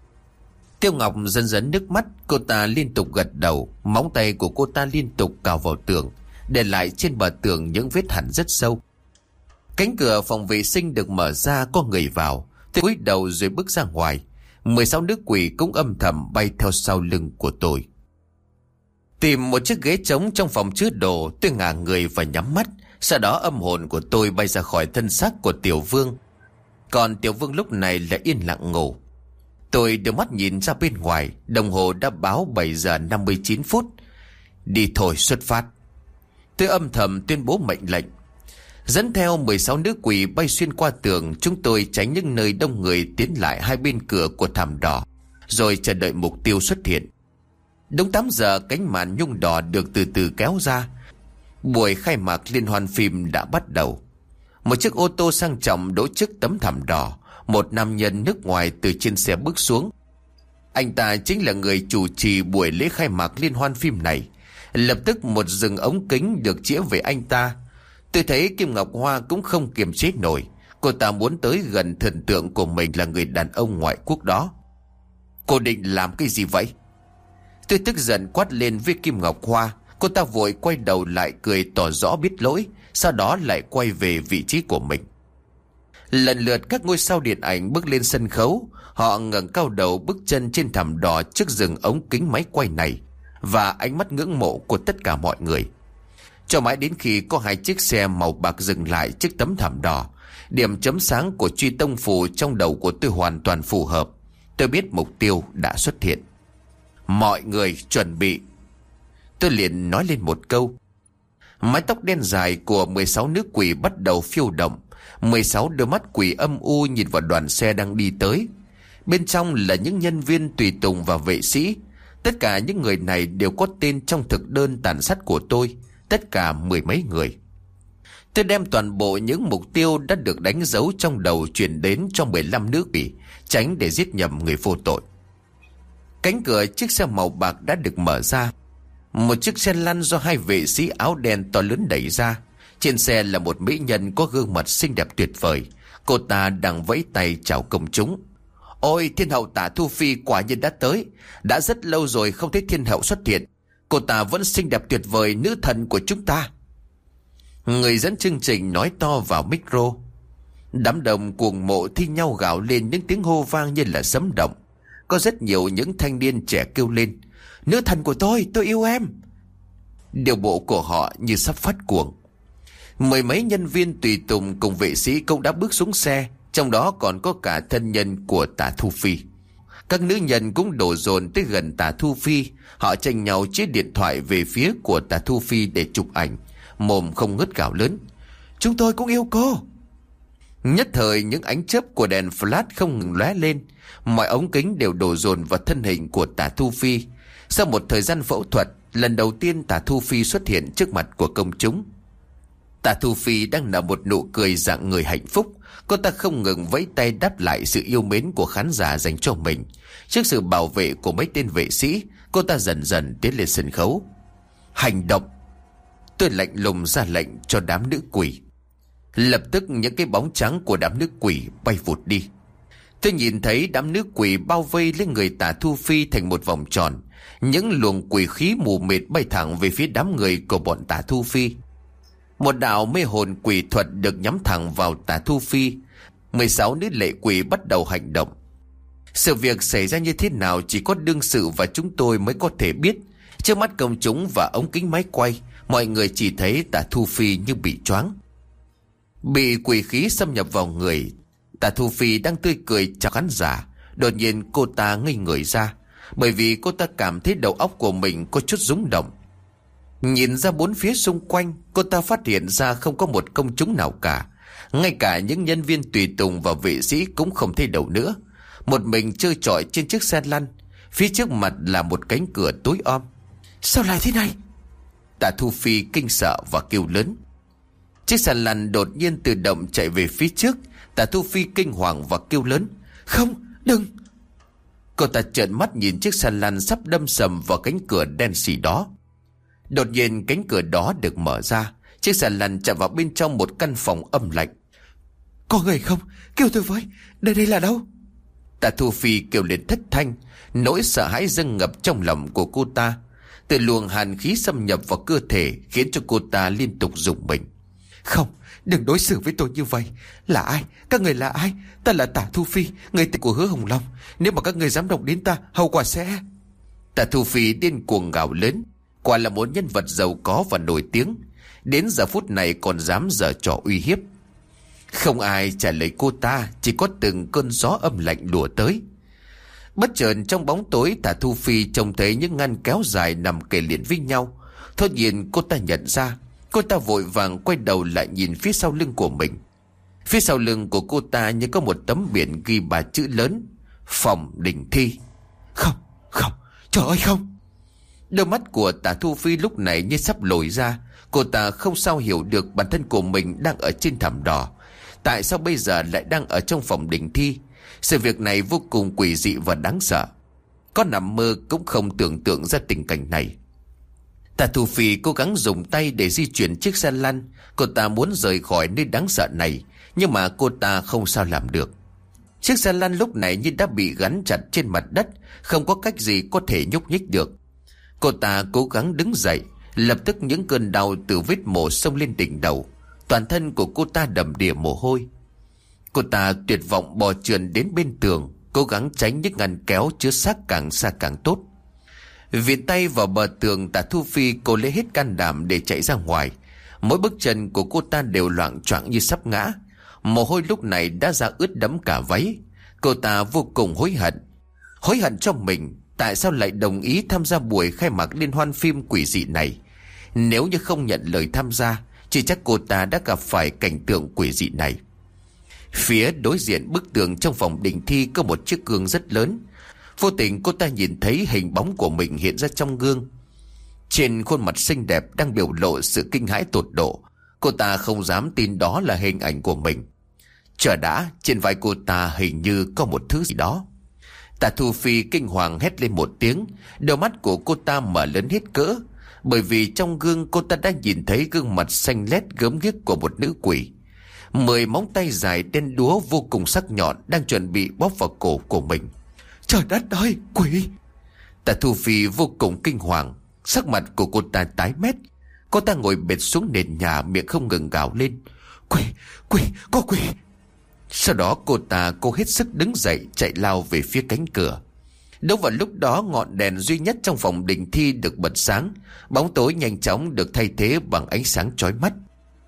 Speaker 1: Tiêu Ngọc dần dần nước mắt. Cô ta liên tục gật đầu. Móng tay của cô ta liên tục cào vào tường, để lại trên bờ tường những vết hằn rất sâu. Cánh cửa phòng vệ sinh được mở ra, có người vào. Tôi cúi đầu rồi bước ra ngoài. 16 nữ quỷ cũng âm thầm bay theo sau lưng của tôi. Tìm một chiếc ghế trống trong phòng chứa đồ, tôi ngả người và nhắm mắt. Sau đó âm hồn của tôi bay ra khỏi thân xác của Tiểu Vương. Còn Tiểu Vương lúc này lại yên lặng ngủ. Tôi đưa mắt nhìn ra bên ngoài. Đồng hồ đã báo 7 giờ 59 phút. Đi thôi, xuất phát. Tôi âm thầm tuyên bố mệnh lệnh. Dẫn theo 16 nữ quỷ bay xuyên qua tường, chúng tôi tránh những nơi đông người, tiến lại hai bên cửa của thảm đỏ, rồi chờ đợi mục tiêu xuất hiện. Đúng 8 giờ, cánh màn nhung đỏ được từ từ kéo ra. Buổi khai mạc liên hoan phim đã bắt đầu. Một chiếc ô tô sang trọng đỗ trước tấm thảm đỏ. Một nam nhân nước ngoài từ trên xe bước xuống. Anh ta chính là người chủ trì buổi lễ khai mạc liên hoan phim này. Lập tức một rừng ống kính được chĩa về anh ta. Tôi thấy Kim Ngọc Hoa cũng không kiềm chế nổi. Cô ta muốn tới gần thần tượng của mình là người đàn ông ngoại quốc đó. Cô định làm cái gì vậy? Tôi tức giận quát lên với Kim Ngọc Hoa. Cô ta vội quay đầu lại cười tỏ rõ biết lỗi, sau đó lại quay về vị trí của mình. Lần lượt các ngôi sao điện ảnh bước lên sân khấu. Họ ngẩng cao đầu bước chân trên thảm đỏ trước rừng ống kính máy quay này, và ánh mắt ngưỡng mộ của tất cả mọi người. Cho mãi đến khi có hai chiếc xe màu bạc dừng lại trước tấm thảm đỏ, điểm chấm sáng của truy tông phù trong đầu của tôi hoàn toàn phù hợp. Tôi biết mục tiêu đã xuất hiện. Mọi người chuẩn bị. Tôi liền nói lên một câu. Mái tóc đen dài của 16 nữ quỷ bắt đầu phiêu động. 16 đôi mắt quỷ âm u nhìn vào đoàn xe đang đi tới. Bên trong là những nhân viên tùy tùng và vệ sĩ. Tất cả những người này đều có tên trong thực đơn tàn sát của tôi. Tất cả 10 mấy người. Tôi đem toàn bộ những mục tiêu đã được đánh dấu trong đầu chuyển đến cho 15 nữ quỷ, tránh để giết nhầm người vô tội. Cánh cửa chiếc xe màu bạc đã được mở ra. Một chiếc xe lăn do hai vệ sĩ áo đen to lớn đẩy ra. Trên xe là một mỹ nhân có gương mặt xinh đẹp tuyệt vời. Cô ta đang vẫy tay chào công chúng. Ôi, thiên hậu Tạ Thu Phi quả nhiên đã tới. Đã rất lâu rồi không thấy thiên hậu xuất hiện. Cô ta vẫn xinh đẹp tuyệt vời, nữ thần của chúng ta. Người dẫn chương trình nói to vào micro. Đám đông cuồng mộ thi nhau gào lên những tiếng hô vang như là sấm động. Có rất nhiều những thanh niên trẻ kêu lên. Nữ thần của tôi yêu em. Điều bộ của họ như sắp phát cuồng. Mười mấy nhân viên tùy tùng cùng vệ sĩ cũng đã bước xuống xe, trong đó còn có cả thân nhân của Tả Thu Phi. Các nữ nhân cũng đổ dồn tới gần Tả Thu Phi. Họ tranh nhau chiếc điện thoại về phía của Tả Thu Phi để chụp ảnh, mồm không ngớt gào lớn: "Chúng tôi cũng yêu cô!" Nhất thời những ánh chớp của đèn flash không ngừng lóe lên, mọi ống kính đều đổ dồn vào thân hình của Tả Thu Phi. Sau một thời gian phẫu thuật, lần đầu tiên Tả Thu Phi xuất hiện trước mặt của công chúng. Tả Thu Phi đang nở một nụ cười dạng người hạnh phúc. Cô ta không ngừng vẫy tay đáp lại sự yêu mến của khán giả dành cho mình. Trước sự bảo vệ của mấy tên vệ sĩ, cô ta dần dần tiến lên sân khấu. "Hành động!" Tôi lạnh lùng ra lệnh cho đám nữ quỷ. Lập tức những cái bóng trắng của đám nữ quỷ bay vụt đi. Tôi nhìn thấy đám nữ quỷ bao vây lên người Tả Thu Phi thành một vòng tròn. Những luồng quỷ khí mù mịt bay thẳng về phía đám người của bọn Tả Thu Phi. Một đạo mê hồn quỷ thuật được nhắm thẳng vào Tả Thu Phi. 16 nữ lệ quỷ bắt đầu hành động. Sự việc xảy ra như thế nào chỉ có đương sự và chúng tôi mới có thể biết. Trước mắt công chúng và ống kính máy quay, mọi người chỉ thấy Tả Thu Phi như bị choáng. Bị quỷ khí xâm nhập vào người, Tả Thu Phi đang tươi cười chào khán giả. Đột nhiên cô ta ngây người ra, bởi vì cô ta cảm thấy đầu óc của mình có chút rung động. Nhìn ra bốn phía xung quanh, cô ta phát hiện ra không có một công chúng nào cả. Ngay cả những nhân viên tùy tùng và vệ sĩ cũng không thấy đâu nữa. Một mình trơ trọi trên chiếc xe lăn. Phía trước mặt là một cánh cửa tối om. "Sao lại thế này?" Tả Thu Phi kinh sợ và kêu lớn. Chiếc xe lăn đột nhiên tự động chạy về phía trước. Tả Thu Phi kinh hoàng và kêu lớn: "Không, đừng!" Cô ta trợn mắt nhìn chiếc xe lăn sắp đâm sầm vào cánh cửa đen sì đó. Đột nhiên cánh cửa đó được mở ra. Chiếc xe lăn chạm vào bên trong một căn phòng âm lạnh. "Có người không? Kêu tôi với, đây là đâu?" Tả Thu Phi kêu lên thất thanh. Nỗi sợ hãi dâng ngập trong lòng của cô ta. Từ luồng hàn khí xâm nhập vào cơ thể khiến cho cô ta liên tục rùng mình. "Không, đừng đối xử với tôi như vậy. Là ai? Các người là ai? Ta là Tả Thu Phi, người tình của Hứa Hồng Long. Nếu mà các người dám động đến ta, hậu quả sẽ..." Tả Thu Phi điên cuồng gào lớn. Quả là một nhân vật giàu có và nổi tiếng, đến giờ phút này còn dám giở trò uy hiếp. Không ai trả lời cô ta, chỉ có từng cơn gió âm lạnh đùa tới. Bất chợt trong bóng tối, Tả Thu Phi trông thấy những ngăn kéo dài nằm kề liền với nhau. Thốt nhiên cô ta nhận ra. Cô ta vội vàng quay đầu lại nhìn phía sau lưng của mình. Phía sau lưng của cô ta như có một tấm biển ghi 3 chữ lớn: "Phòng Đình Thi." Không, trời ơi không!" Đôi mắt của Tả Thu Phi lúc này như sắp lồi ra. Cô ta không sao hiểu được bản thân của mình đang ở trên thảm đỏ. Tại sao bây giờ lại đang ở trong phòng đình thi? Sự việc này vô cùng quỷ dị và đáng sợ. Có nằm mơ cũng không tưởng tượng ra tình cảnh này. Tả Thu Phi cố gắng dùng tay để di chuyển chiếc xe lăn. Cô ta muốn rời khỏi nơi đáng sợ này, nhưng mà cô ta không sao làm được. Chiếc xe lăn lúc này như đã bị gắn chặt trên mặt đất, không có cách gì có thể nhúc nhích được. Cô ta cố gắng đứng dậy, lập tức những cơn đau từ vết mổ xông lên đỉnh đầu. Toàn thân của cô ta đầm đìa mồ hôi. Cô ta tuyệt vọng bò trườn đến bên tường, cố gắng tránh những ngăn kéo chứa xác càng xa càng tốt. Viện tay vào bờ tường, Tả Thu Phi cô lấy hết can đảm để chạy ra ngoài. Mỗi bước chân của cô ta đều loạng choạng như sắp ngã. Mồ hôi lúc này đã ra ướt đẫm cả váy. Cô ta vô cùng hối hận cho mình. Tại sao lại đồng ý tham gia buổi khai mạc liên hoan phim quỷ dị này? Nếu như không nhận lời tham gia, chỉ chắc cô ta đã gặp phải cảnh tượng quỷ dị này. Phía đối diện bức tường trong phòng đình thi có một chiếc gương rất lớn. Vô tình cô ta nhìn thấy hình bóng của mình hiện ra trong gương. Trên khuôn mặt xinh đẹp đang biểu lộ sự kinh hãi tột độ. Cô ta không dám tin đó là hình ảnh của mình. Chờ đã, trên vai cô ta hình như có một thứ gì đó. Tả Thu Phi kinh hoàng hét lên một tiếng. Đôi mắt của cô ta mở lớn hết cỡ, bởi vì trong gương cô ta đã nhìn thấy gương mặt xanh lét gớm ghiếc của một nữ quỷ. 10 móng tay dài đen đúa vô cùng sắc nhọn đang chuẩn bị bóp vào cổ của mình. Trời đất ơi, quỷ! Tả Thu Phi vô cùng kinh hoàng, sắc mặt của cô ta tái mét. Cô ta ngồi bệt xuống nền nhà, miệng không ngừng gào lên: Quỷ, có quỷ! Sau đó cô ta cố hết sức đứng dậy chạy lao về phía cánh cửa. Đúng vào lúc đó, ngọn đèn duy nhất trong phòng đình thi được bật sáng. Bóng tối nhanh chóng được thay thế bằng ánh sáng chói mắt.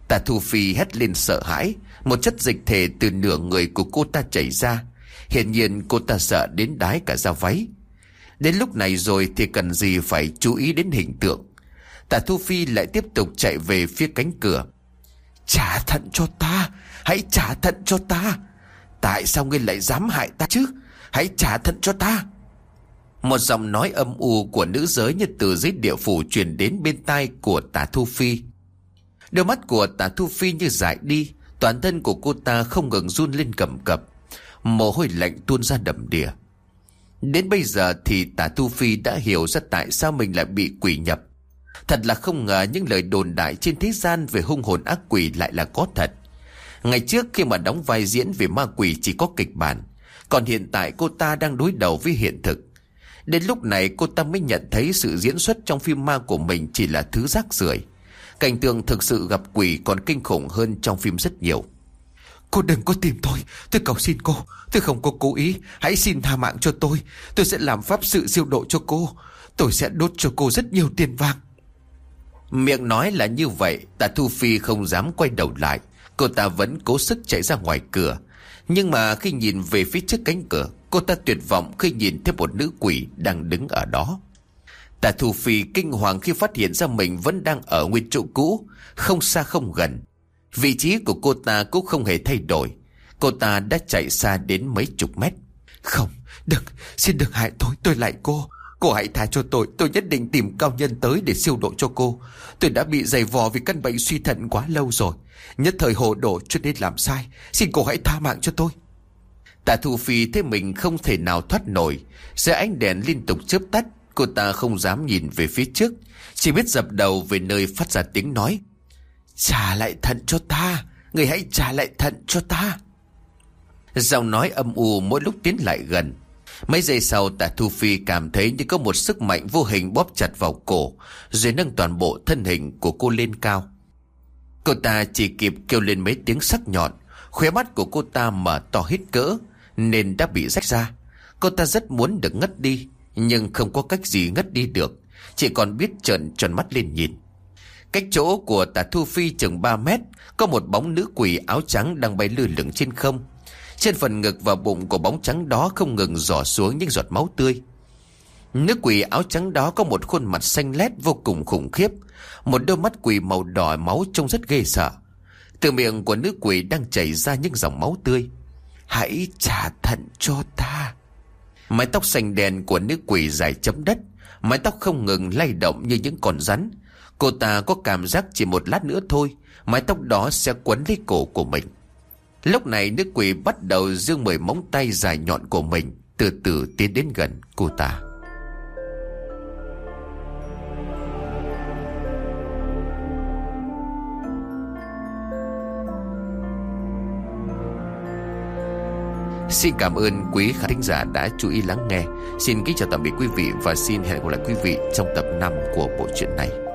Speaker 1: Tà Thu Phi hét lên sợ hãi. Một chất dịch thể từ nửa người của cô ta chảy ra. Hiển nhiên cô ta sợ đến đái cả da váy. Đến lúc này rồi thì cần gì phải chú ý đến hình tượng. Tà Thu Phi lại tiếp tục chạy về phía cánh cửa. Trả thận cho ta, hãy trả thận cho ta. Tại sao ngươi lại dám hại ta chứ? Hãy trả thận cho ta. Một giọng nói âm u của nữ giới như từ dưới địa phủ truyền đến bên tai của Tà Thu Phi. Đôi mắt của Tà Thu Phi như dại đi. Toàn thân của cô ta không ngừng run lên cầm cập. Mồ hôi lạnh tuôn ra đầm đìa. Đến bây giờ thì Tà Thu Phi đã hiểu ra tại sao mình lại bị quỷ nhập. Thật là không ngờ những lời đồn đại trên thế gian về hung hồn ác quỷ lại là có thật. Ngày trước khi mà đóng vai diễn về ma quỷ chỉ có kịch bản, còn hiện tại cô ta đang đối đầu với hiện thực. Đến lúc này cô ta mới nhận thấy sự diễn xuất trong phim ma của mình chỉ là thứ rác rưởi. Cảnh tượng thực sự gặp quỷ còn kinh khủng hơn trong phim rất nhiều. Cô đừng có tìm tôi cầu xin cô. Tôi không có cố ý, hãy xin tha mạng cho tôi. Tôi sẽ làm pháp sự siêu độ cho cô. Tôi sẽ đốt cho cô rất nhiều tiền vàng. Miệng nói là như vậy, Tà Thu Phi không dám quay đầu lại. Cô ta vẫn cố sức chạy ra ngoài cửa. Nhưng mà khi nhìn về phía trước cánh cửa, cô ta tuyệt vọng khi nhìn thấy một nữ quỷ đang đứng ở đó. Tà Thu Phi kinh hoàng khi phát hiện ra mình vẫn đang ở nguyên chỗ cũ, không xa không gần. Vị trí của cô ta cũng không hề thay đổi. Cô ta đã chạy xa đến mấy chục mét. Không, xin đừng hại tôi lại cô. Cô hãy tha cho tôi nhất định tìm cao nhân tới để siêu độ cho cô. Tôi đã bị dày vò vì căn bệnh suy thận quá lâu rồi. Nhất thời hồ đồ cho nên làm sai. Xin cô hãy tha mạng cho tôi. Tà Thu Phi thấy mình không thể nào thoát nổi. Dưới ánh đèn liên tục chớp tắt, cô ta không dám nhìn về phía trước, chỉ biết dập đầu về nơi phát ra tiếng nói. Trả lại thận cho ta, người hãy trả lại thận cho ta. Giọng nói âm u mỗi lúc tiến lại gần. Mấy giây sau, Tà Thu Phi cảm thấy như có một sức mạnh vô hình bóp chặt vào cổ, rồi nâng toàn bộ thân hình của cô lên cao. Cô ta chỉ kịp kêu lên mấy tiếng sắc nhọn. Khóe mắt của cô ta mở to hết cỡ nên đã bị rách ra. Cô ta rất muốn được ngất đi, nhưng không có cách gì ngất đi được, chỉ còn biết trợn tròn mắt lên nhìn. Cách chỗ của Tà Thu Phi chừng 3 mét, có một bóng nữ quỷ áo trắng đang bay lơ lửng trên không. Trên phần ngực và bụng của bóng trắng đó không ngừng rỏ xuống những giọt máu tươi. Nữ quỷ áo trắng đó có một khuôn mặt xanh lét vô cùng khủng khiếp, một đôi mắt quỷ màu đỏ máu trông rất ghê sợ. Từ miệng của nữ quỷ đang chảy ra những dòng máu tươi. Hãy trả thận cho ta. Mái tóc xanh đen của nữ quỷ dài chấm đất, mái tóc không ngừng lay động như những con rắn. Cô ta có cảm giác chỉ một lát nữa thôi, mái tóc đó sẽ quấn lấy cổ của mình. Lúc này nữ quỷ bắt đầu giương 10 móng tay dài nhọn của mình từ từ tiến đến gần cô ta. Xin cảm ơn quý khán thính giả đã chú ý lắng nghe. Xin kính chào tạm biệt quý vị và xin hẹn gặp lại quý vị trong tập 5 của bộ truyện này.